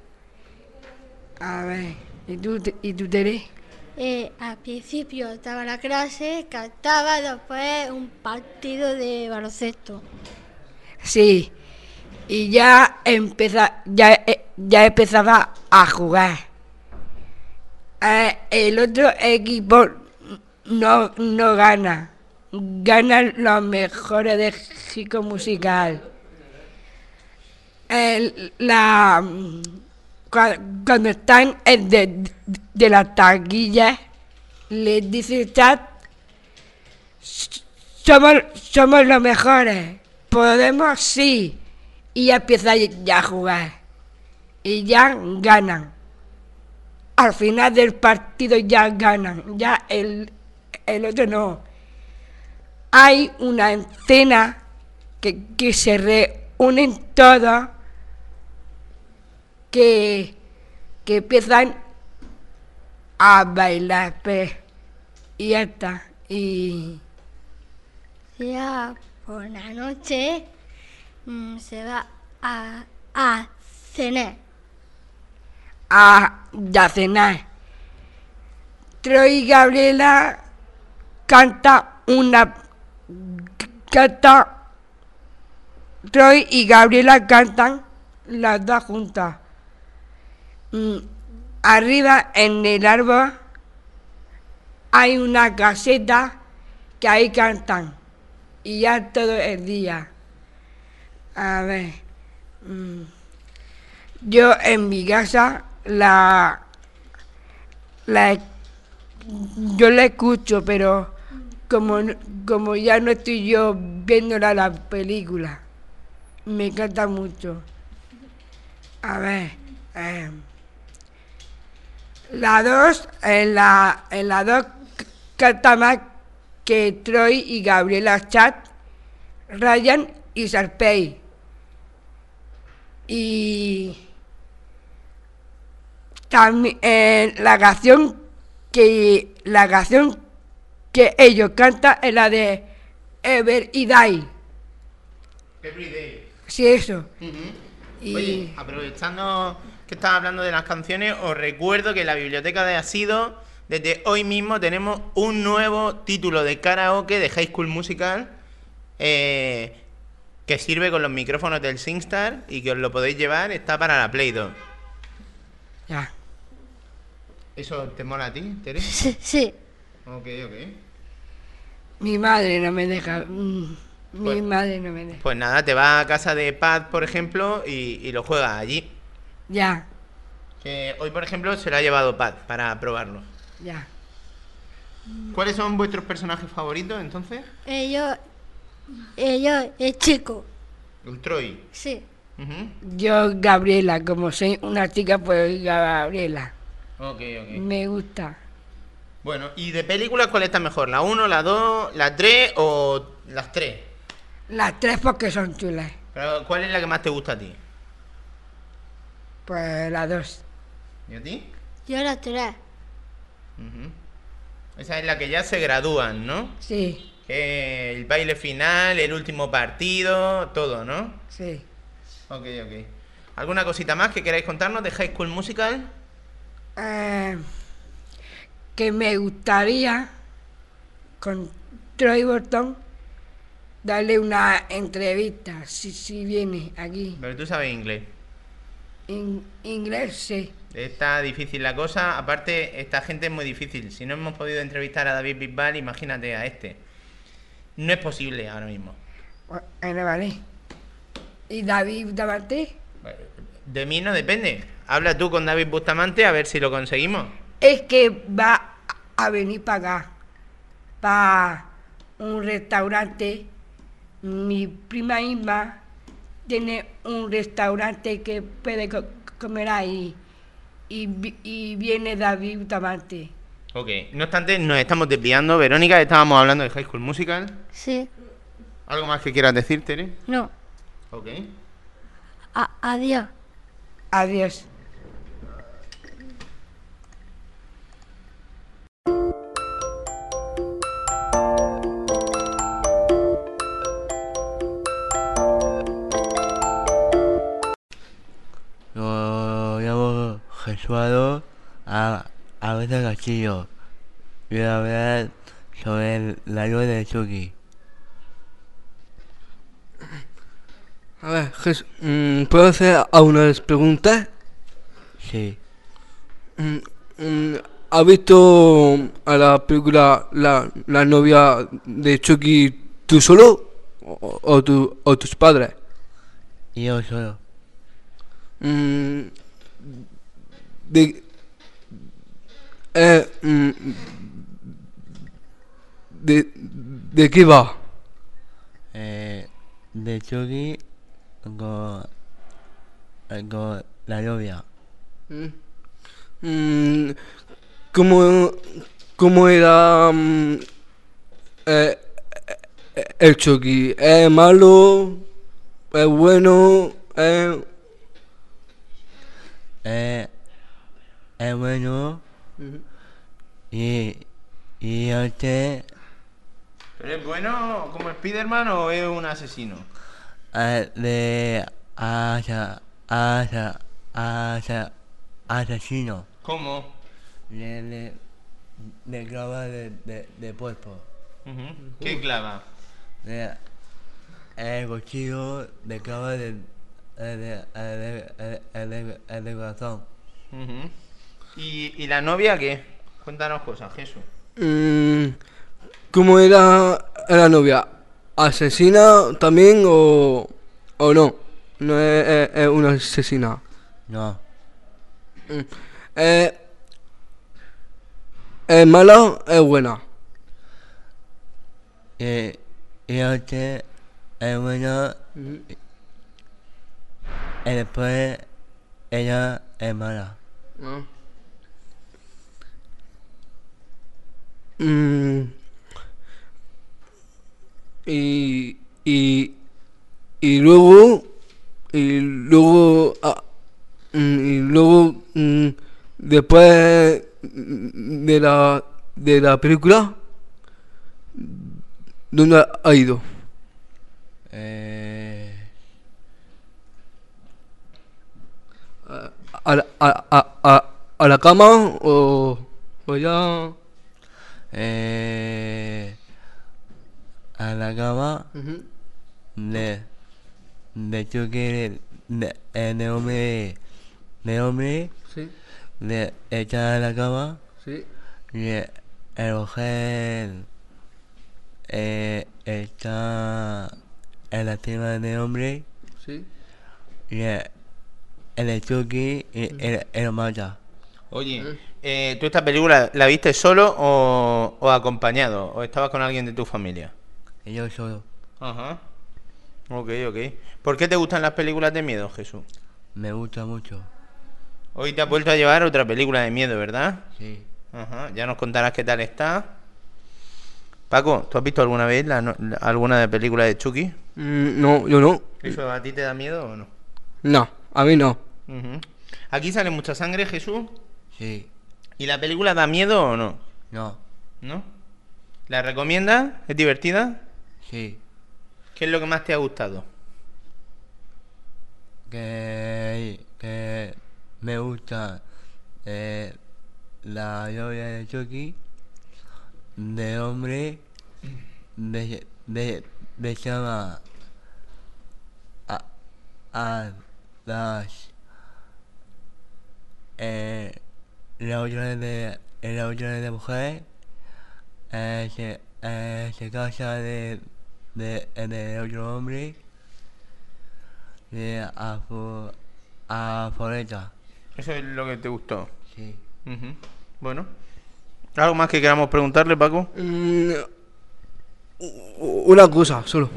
A ver, ¿y tú, te- y tú Tere? Eh, al principio estaba la clase, cantaba, después un partido de baloncesto. Sí, y ya empeza, ya, eh, ya empezaba a jugar. Eh, el otro equipo no, no gana, ganan los mejores de Chico Musical. El- la, cua- cuando están en de, de la taquilla, les dice el chat, somos, somos los mejores, podemos, sí, y ya empieza ya a jugar, y ya ganan. Al final del partido ya ganan, ya el, el otro no. Hay una escena que, que se reúnen todos, que, que empiezan a bailar, pues, y ya está. Y Ya por la noche mm, se va a, a cenar. a ya cenar. Troy y Gabriela canta una canta Troy y Gabriela cantan las dos juntas. Mm, arriba en el árbol hay una caseta que ahí cantan y ya todo el día. A ver, mm, yo en mi casa la, la yo la escucho, pero como no- como ya no estoy yo viéndola la película, me encanta mucho. A ver, eh, la dos, en la en la dos canta más que Troy y Gabriela Chat, Ryan y Sarpey. Y también eh, la canción que la canción que ellos cantan es la de Ever y Die. Every day. Sí, eso. Ujú. Y Oye, aprovechando que estás hablando de las canciones, os recuerdo que en la biblioteca de Asido, desde hoy mismo tenemos un nuevo título de karaoke de High School Musical, eh, que sirve con los micrófonos del SingStar y que os lo podéis llevar, está para la Play dos. ya. ¿Eso te mola a ti, Tere? Sí, sí. Ok, ok. Mi madre no me deja. mm, Mi Pues- madre no me deja. Pues nada, te vas a casa de Pat, por ejemplo, y, y lo juegas allí. Ya, Que hoy, por ejemplo, se lo ha llevado Pat para probarlo. ya. ¿Cuáles son vuestros personajes favoritos, entonces? Ellos, ellos, el chico. El Troy. Sí. Ujú. Yo Gabriela, como soy una chica, pues Gabriela. Ok, ok. Me gusta. Bueno, ¿y de películas cuál está mejor? ¿La uno, la dos, la tres o las tres? Las tres porque son chulas. Pero, ¿cuál es la que más te gusta a ti? Pues las dos. ¿Y a ti? Yo las tres. Ujú. Esa es la que ya se gradúan, ¿no? Sí, Que el baile final, el último partido, todo, ¿no? sí. Ok, ok. ¿Alguna cosita más que queráis contarnos de High School Musical? Eh, que me gustaría con Troy Bolton darle una entrevista, si, si viene aquí. Pero tú sabes inglés. En inglés, sí. Está difícil la cosa. Aparte, esta gente es muy difícil. Si no hemos podido entrevistar a David Bisbal, imagínate a este. No es posible ahora mismo. Bueno, vale. ¿Y David Bustamante? De mí no depende. Habla tú con David Bustamante a ver si lo conseguimos. Es que va a venir para acá, para un restaurante. Mi prima Isma tiene un restaurante que puede co- comer ahí. Y, vi- y viene David Bustamante. Ok. No obstante, nos estamos desviando. Verónica, estábamos hablando de High School Musical. Sí. ¿Algo más que quieras decir, Tere? No. Ok. A- adiós. Adiós. Yo llamo Jesuado a, a veces Castillo. Voy a hablar sobre el lago de Chucky. A ver, Jes- mm, ¿puedo hacer algunas preguntas? Sí. Mm, mm, ¿Has visto a la película La, la novia de Chucky tú solo? ¿O, o, tu- o tus padres? Y yo solo. Mm, de, eh, mm, de, ¿De qué va? Eh, de Chucky con, con la novia. Mm, mm, ¿Cómo, cómo era mm, eh, eh, el Chucky? ¿Es malo? ¿Es bueno? ¿Es... Eh, es bueno y, y este ¿Pero es bueno como Spiderman o es un asesino? eh, de asa, asa, asa, asesino. ¿Cómo? Le, le, le clava de, de, de cuerpo. Ujú. ¿Qué clava? De, el cuchillo de clava de, de, de, de, de, de, de, de corazón. Ujú. ¿Y, ¿Y la novia qué? Cuéntanos cosas, Jesús. Mm, ¿Cómo era la novia? ¿Asesina también o, o no? No es, es- es una asesina. No. Mm, ¿Es, ¿Es mala o es buena? Y, y este es bueno y después ella es mala. Ah. Mm, y, y, y luego y luego ah, mm, y luego mm, después mm, de la de la película, ¿dónde ha ido? Eh, ¿A la, a, a, a, a la cama o, o ya? eh, a la cama Ujú. de de Chucky de, de, de hombre de hombre Sí, de echar a la cama sí. y el mujer eh, está en la cima de hombre Sí. y el, el Chucky y el, el mata. Oye, eh, ¿tú esta película la viste solo o, o acompañado? ¿O estabas con alguien de tu familia? Y yo solo. Ajá. Ok, ok. ¿Por qué te gustan las películas de miedo, Jesús? Me gusta mucho. Hoy te has vuelto a llevar otra película de miedo, ¿verdad? Sí. Ajá, ya nos contarás qué tal está. Paco, ¿tú has visto alguna vez la, no- la- alguna de película de Chucky? Mm, no, yo no. ¿Eso a ti te da miedo o no? No, a mí no. Ujú. ¿Aquí sale mucha sangre, Jesús? Sí. ¿Y la película da miedo o no? No. ¿No? ¿La recomiendas? ¿Es divertida? Sí. ¿Qué es lo que más te ha gustado? Que, que me gusta eh, la novia de Chucky, de hombre, de, de, de llama a, a las eh, la otra de la otra de mujer eh, se, eh, se casa de, de, de otro hombre de Afro, Afreta. Eso es lo que te gustó. Sí. Ujú. Bueno. ¿Algo más que queramos preguntarle, Paco? Mm, u- una cosa, solo.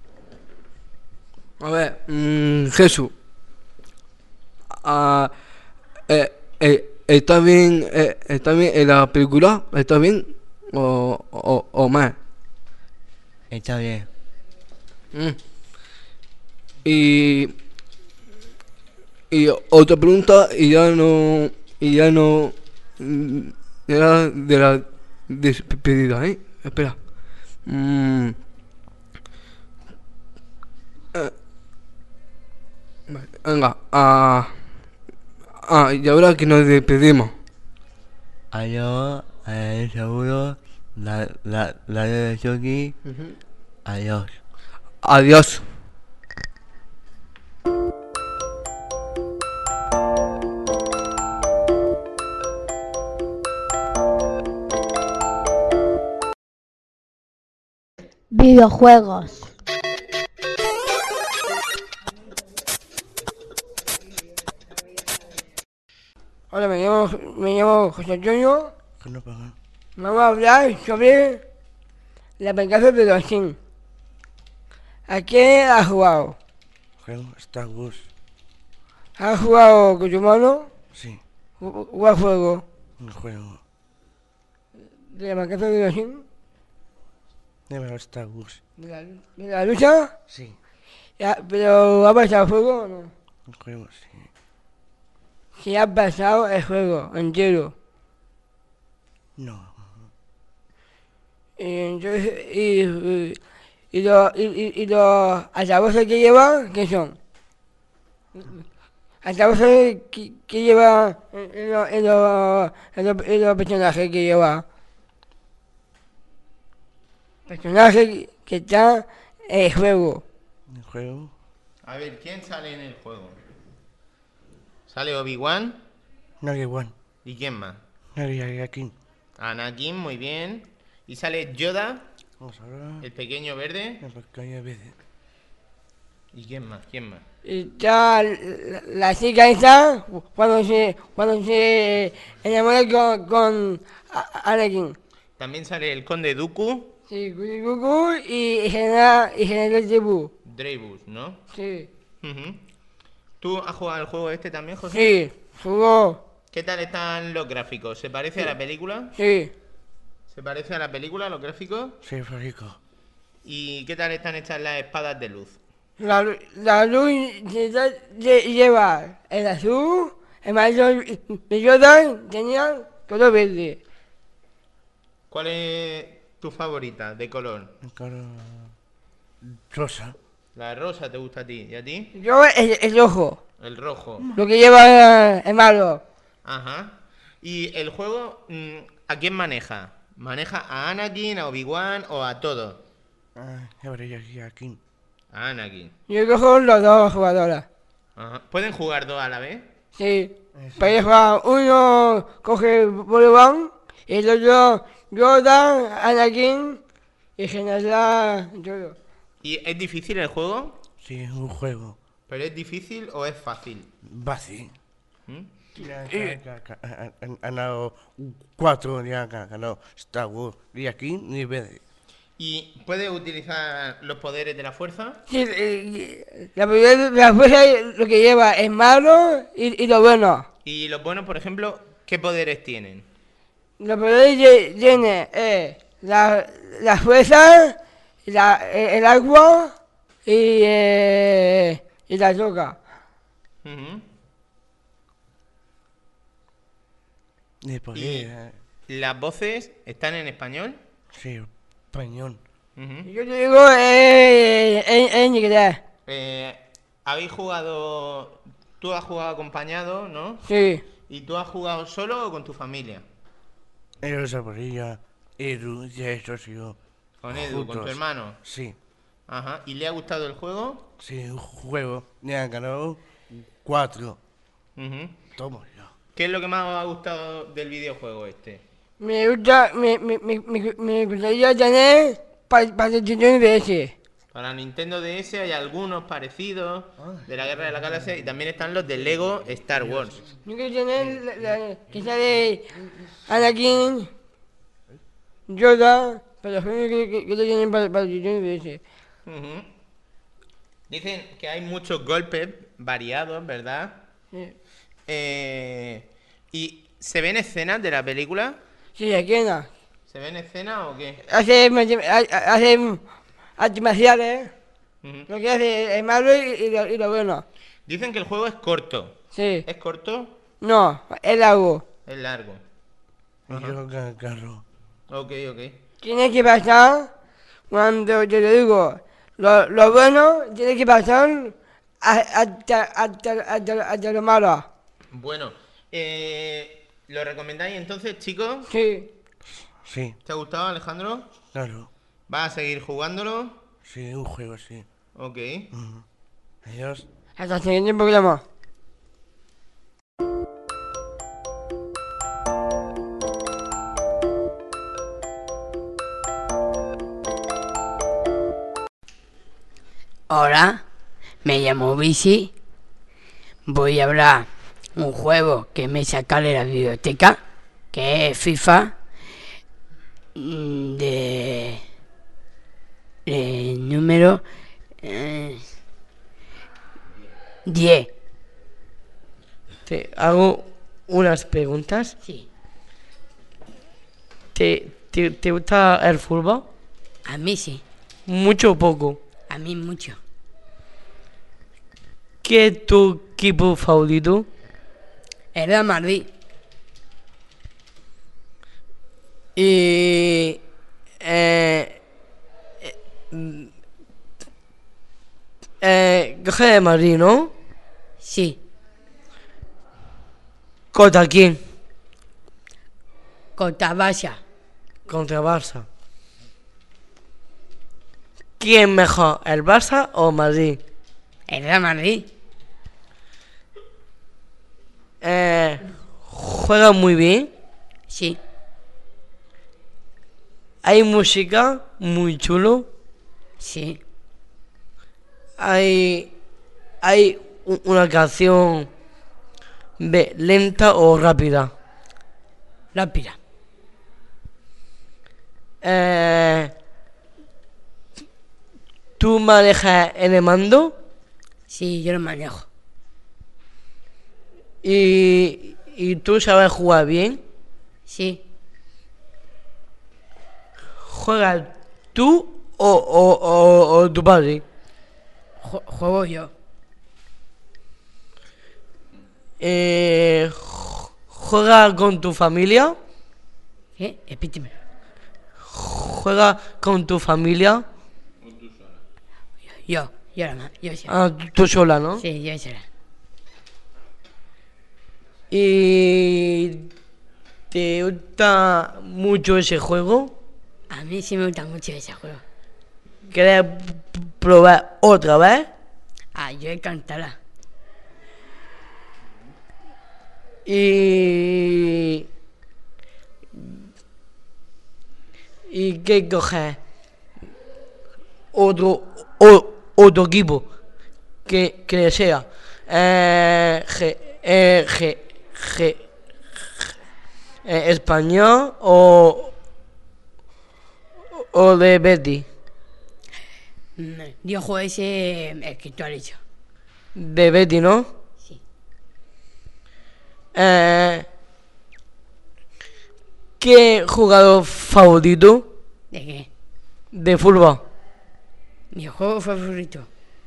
A ver, mm, Jesús. Ah, eh, eh, ¿está bien, eh, está bien en la película? ¿Está bien? ¿O, o, o mal? Está bien. Mm. Y, y otra pregunta, y ya no, y ya no, mm, era de la despedida, ¿eh? Espera. Mm. Eh, vale, venga, ah, ah, y ahora que nos despedimos. Adiós, eh, seguro, la, la, la de Chucky. Adiós. Adiós. Videojuegos. Hola, me llamo, me llamo José Antonio. Que no pagan. Vamos a hablar sobre la venganza de los Sims. ¿A quién has jugado? Juego Star Wars. ¿Has jugado con tu mano? Sí. ¿Cuál juego? Un juego. ¿De la venganza de los Sims? De Star Wars. ¿De la, de la lucha? Sí. Ya, ¿pero ha pasado el juego o no? Un juego, sí. Si ha pasado el juego entero. No. Y entonces, y, y, y los y, y, y los altavoces que lleva, ¿qué son? Altavoces que, que lleva en, en, los- en, los- en, los- en los personajes que lleva. Personajes que, que están en el juego. Un juego. A ver, ¿quién sale en el juego? ¿Sale Obi-Wan? Nadie One. ¿Y quién más? Nadie aquí. Anakin, muy bien. ¿Y sale Yoda? Vamos ahora. El pequeño verde. La pequeña vez. ¿Y quién más? ¿Quién más? Y está la, la chica esa cuando se cuando se enamora con, con A- Anakin. También sale el conde Dooku. Sí, Goku y General y General Jebu. Draebus, ¿no? Sí. Ujú. ¿Tú has jugado al juego este también, José? Sí, jugó. ¿Qué tal están los gráficos? ¿Se parece a la película? Sí. ¿Se parece a la película, los gráficos? Sí, rico. ¿Y qué tal están hechas las espadas de luz? La, lu- la luz se da- lle- lleva el azul, el mayor de Yoda tenía todo verde. ¿Cuál es tu favorita de color? Un color rosa. La rosa te gusta a ti. ¿Y a ti? Yo el, el rojo, El rojo. lo que lleva el malo. Ajá. ¿Y el juego mm, a quién maneja? ¿Maneja a Anakin, a Obi-Wan o a todos? Ah, ahora ya aquí, aquí. A Anakin. Yo cojo los dos jugadores. Ajá. ¿Pueden jugar dos a la vez? Sí. Puede jugar uno coge Boliván y el otro Yoda, Anakin y General todo. ¿Y es difícil el juego? Sí, es un juego. ¿Pero es difícil o es fácil? Fácil. ¿Mm? Ya, ya, ya, ya, Han han ganado cuatro, ya han ganado Star Wars. Y aquí ni veces. ¿Y puedes utilizar los poderes de la fuerza? Sí, eh, la, la, la fuerza lo que lleva es malo y, y lo bueno. Y los buenos, por ejemplo, ¿qué poderes tienen? Los poderes que tiene eh, la, la fuerza, la, el, el agua y, eh, y la roca. Ujú. ¿Y por ¿Y qué? eh? las voces están en español? Sí, español. Ujú. Yo te digo eh, en, en inglés. Eh, ¿Habéis jugado... Tú has jugado acompañado, ¿no? Sí. ¿Y tú has jugado solo o con tu familia? Ellos Saborilla, Edu y estos y yo. Con Edu, con tu juntos. hermano. Sí, Ajá. ¿Y le ha gustado el juego? sí, un juego. Me han ganado cuatro. Ujú. Tomo yo. ¿Qué es lo que más os ha gustado del videojuego este? Me gusta, me, me, me, me, me gustaría tener para pa el Nintendo D S. Para Nintendo D S hay algunos parecidos de la Guerra de la Galaxia y también están los de Lego Star Wars. Yo quiero tener la, la, que sale Anakin, Yoda, pero que, que, que, que lo tienen para, para el Nintendo D S. Ujú. Dicen que hay muchos golpes variados, ¿verdad? Sí, Eh, ¿Y se ven escenas de la película? sí, aquí no. ¿Se ven escenas o qué? Hace, hace artes marciales, Ujú. lo que hace es malo y, y, lo, y lo bueno. Dicen que el juego es corto. Sí. ¿Es corto? No, es largo. Es largo. Y yo ca- carro. Ok, ok. Tiene que pasar, cuando yo le digo, lo, lo bueno tiene que pasar a- hasta, hasta, hasta, hasta lo malo. Bueno, eh, ¿lo recomendáis entonces, chicos? Sí. Sí, ¿Te ha gustado, Alejandro? claro. ¿Vas a seguir jugándolo? Sí, un juego, sí. Ok. Ujú. Adiós. Hasta el siguiente programa. Hola, me llamo Bici. Voy a hablar un juego que me saca de la biblioteca, que es FIFA, mm, de, de número eh, diez. Te hago unas preguntas. Sí. ¿Te, te, te gusta el fútbol? A mí sí, Mucho o poco. a mí mucho. ¿Qué es tu equipo favorito? El Real Madrid. Y... Eh, eh, mm, eh, coge de Madrid, ¿no? Sí, ¿Contra quién? contra Barça. Contra Barça. ¿Quién mejor, el Barça o Madrid? El Real Madrid. Eh, juega muy bien. Sí, Hay música muy chulo. sí. Hay, hay u- una canción de lenta o rápida. Rápida. Eh, ¿Tú manejas en el mando? Sí, yo lo manejo. Y, y tú sabes jugar bien. Sí, ¿Juegas tú o, o, o, o tu padre? ju- juego yo. Eh, ju- ¿Juegas con tu familia? ¿Qué? Repíteme. ¿Juegas con tu familia? Yo, yo la ma- yo sola. Ah, tú- tú sola, ¿no? Sí, yo sola. ¿Y te gusta mucho ese juego? A mí sí me gusta mucho ese juego. ¿Quieres p- probar otra vez? Ah, yo encantará. Y... ¿Y qué coges? Otro, o- otro equipo que, que sea eh, G- eh, G- G- eh, español o, o, o de Betty? Mm, Dijo ese, el que tú has dicho. De Betty, ¿no? Sí. Eh, ¿Qué jugador favorito ¿De qué? de fútbol? Mi juego favorito.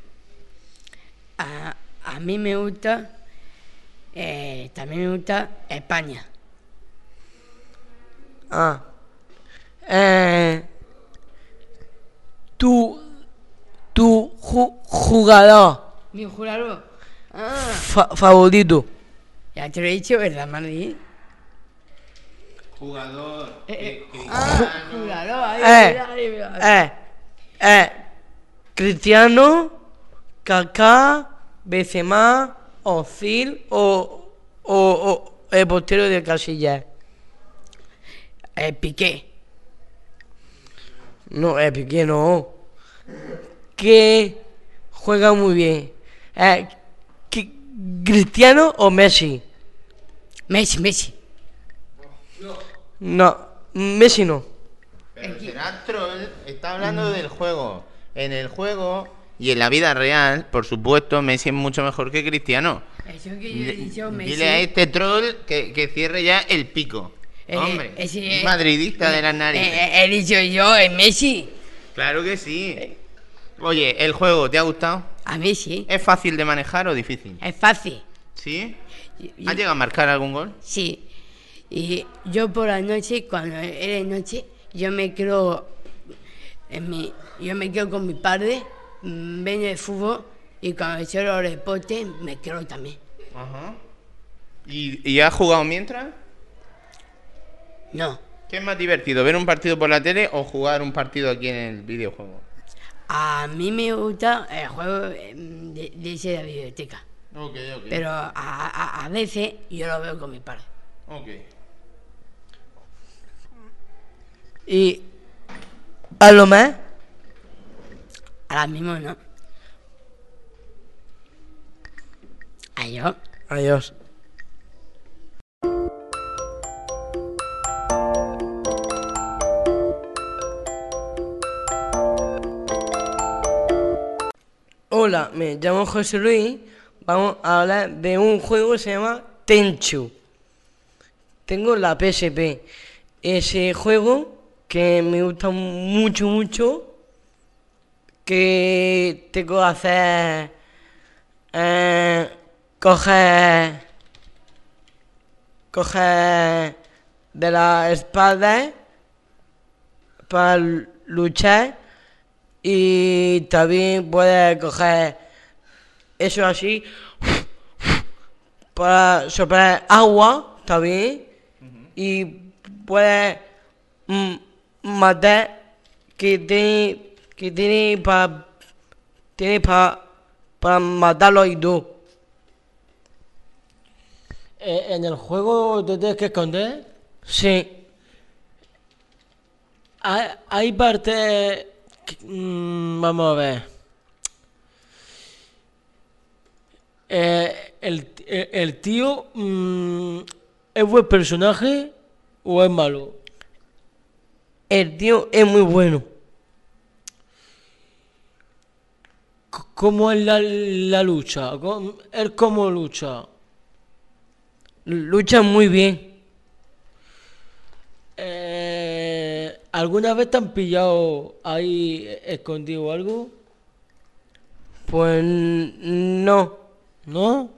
A, a mí me gusta, eh, también me gusta España. Ah. Eh, tu, tu ju- jugador Mi jugador. Ah, fa- favorito. ya te lo he dicho, ¿verdad, Madrid? Jugador. Eh, que- que- Ah, jugador. Ahí, Eh, ahí, ahí, ahí. Eh, eh, Cristiano, Kaká, Benzema, Ozil o, o, o el portero de Casillas. Eh, Piqué. No, es Piqué, no. Que juega muy bien. Eh, que- ¿Cristiano o Messi? Messi, Messi. No, Messi no. Pero será troll, está hablando del juego. En el juego y en la vida real, por supuesto, Messi es mucho mejor que Cristiano. Eso que yo he dicho, Messi. Dile a este troll que, que cierre ya el pico. Eh, Hombre, ese- un madridista de las Eh, narices. eh, he dicho yo, es Messi. Claro que sí. Oye, ¿el juego te ha gustado? A mí sí. ¿Es fácil de manejar o difícil? Es fácil. ¿Sí? Y- ¿Has llegado a marcar algún gol? Sí. Y yo por la noche, cuando es de noche, yo me quedo en mi, yo me quedo con mi padre, mm, vengo de fútbol y cuando estoy los deportes me quedo también. Ajá. ¿Y, ¿Y has jugado mientras? No. ¿Qué es más divertido, ver un partido por la tele o jugar un partido aquí en el videojuego? A mí me gusta el juego eh, de, de ese de la biblioteca. Ok, ok. Pero a, a, a veces yo lo veo con mi padre. Ok. ¿Y a lo más? Ahora mismo no. Adiós. Adiós. Hola, me llamo José Luis. Vamos a hablar de un juego que se llama Tenchu. Tengo la P S P. Ese juego que me gusta mucho, mucho. Que tengo que hacer. Eh, coger. Coger de la espada para luchar. Y también puedes coger eso así para soplar agua también. Y puedes mm, matar que tiene que tiene para tiene para para matarlo y todo. Eh, ¿En el juego te tienes que esconder? Sí. Hay, hay partes... que- mm, vamos a ver. Eh, el, el- el tío... mm, ¿es buen personaje o es malo? El tío es muy bueno. C- ¿Cómo es la, la lucha? ¿Cómo- ¿Él cómo lucha? Lucha muy bien. Eh, ¿Alguna vez te han pillado ahí escondido o algo? Pues no. ¿No?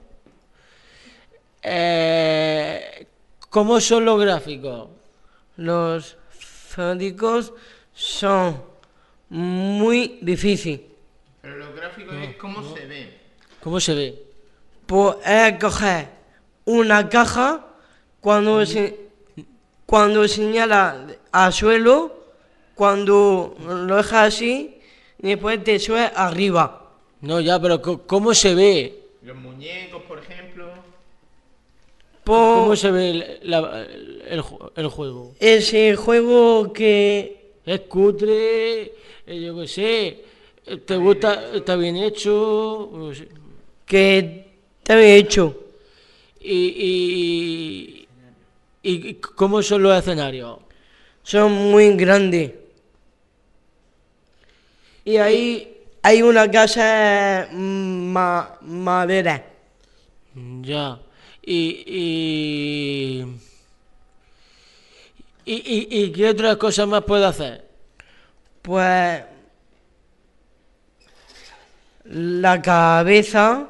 Eh, ¿Cómo son los gráficos? Los gráficos son muy difíciles. Pero los gráficos es cómo se ve. ¿Cómo se ve? Pues es coger una caja cuando se, cuando señala al suelo, cuando lo deja así, y después te sube arriba. No, ya, pero co- ¿cómo se ve? Los muñecos, por ejemplo. ¿Cómo Pues se ve la- la- el, ju- el juego? ese juego que Es cutre, eh, yo qué sé, eh, te gusta, está bien hecho, no sé. que te había hecho. y, y, y ¿cómo son los escenarios? Son muy grandes. Y ahí hay una casa mm, ma- madera. Ya. Y, y, y, y, ¿y qué otras cosas más puedo hacer? Pues la cabeza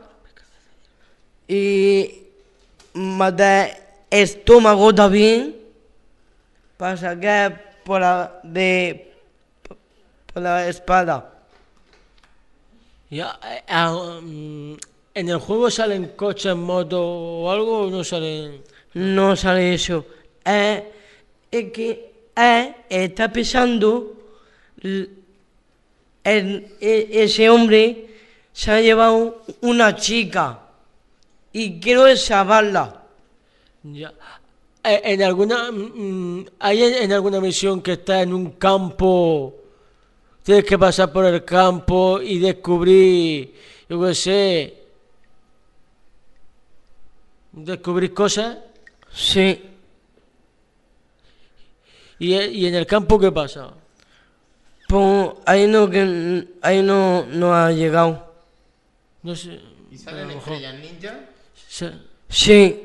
y matar estómago también para sacar por la, de, por la espada. Ya, eh, ah, mm, ¿en el juego salen coches, motos o algo o no salen? No sale eso. Eh, es que eh, está pensando, l- el- e- ese hombre se ha llevado una chica y quiero salvarla. Ya. Eh, ¿En alguna, mm, hay en, en alguna misión que está en un campo? Tienes que pasar por el campo y descubrir, yo qué sé, descubrir cosas. Sí. ¿Y, e- y en el campo qué pasa? Pues ahí no, que, ahí no, no ha llegado. No sé. ¿Y a salen lo mejor. estrellas ninja? Se- Sí.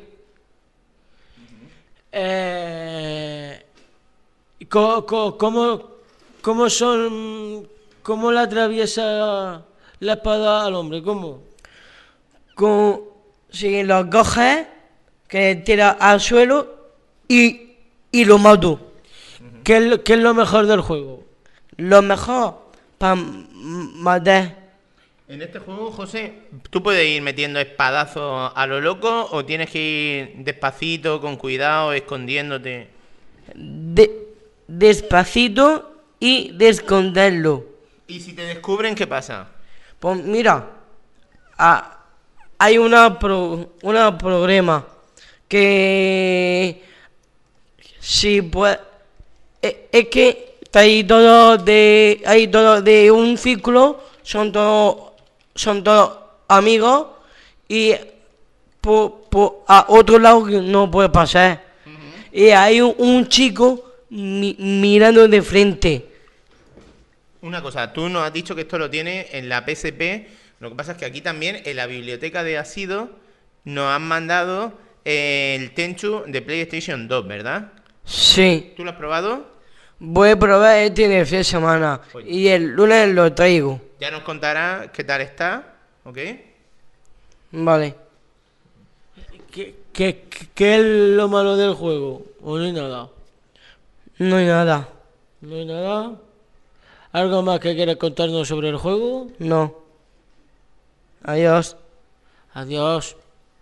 Eh, co- co- ¿cómo, cómo son, cómo le atraviesa la espada al hombre? ¿Cómo? Con, si lo coges, que tira al suelo y, y lo mato. ¿Qué es, lo- qué es lo mejor del juego? Lo mejor para matar. En este juego, José, ¿tú puedes ir metiendo espadazos a lo loco o tienes que ir despacito, con cuidado, escondiéndote? De, despacito y de esconderlo. ¿Y si te descubren, qué pasa? Pues mira, ah, hay una pro, una programa que si pues es, es que está ahí todo de ahí todo de un círculo, son todos son todos amigos y por, por- a otro lado que no puede pasar. Y hay un, un chico mi- mirando de frente. Una cosa, tú nos has dicho que esto lo tienes en la P S P, lo que pasa es que aquí también, en la biblioteca de Asido, nos han mandado eh, el Tenchu de PlayStation dos, ¿verdad? Sí. ¿Tú lo has probado? Voy a probar este de fin de semana Oye. y el lunes lo traigo. Ya nos contarás qué tal está, ¿ok? Vale. ¿Qué, qué, qué es lo malo del juego? ¿O no hay nada? No hay nada. ¿No hay nada? ¿Algo más que quieras contarnos sobre el juego? No. Adiós. Adiós.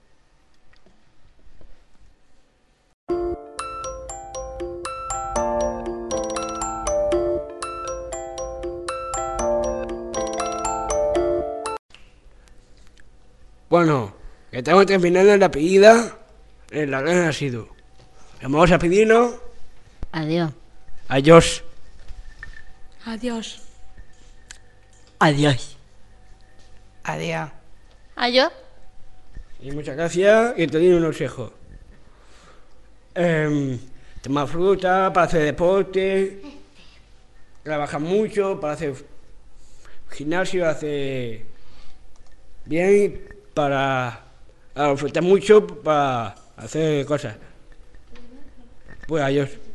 Bueno, que estamos terminando la pedida en la gran ha sido. Vamos a pedirnos Adiós. adiós. Adiós. Adiós. Adiós. Adiós. Y muchas gracias y te doy un consejo. Em, tomar fruta para hacer deporte, trabajar mucho para hacer gimnasio, hacer bien, para a disfrutar mucho, para hacer cosas. Pues adiós.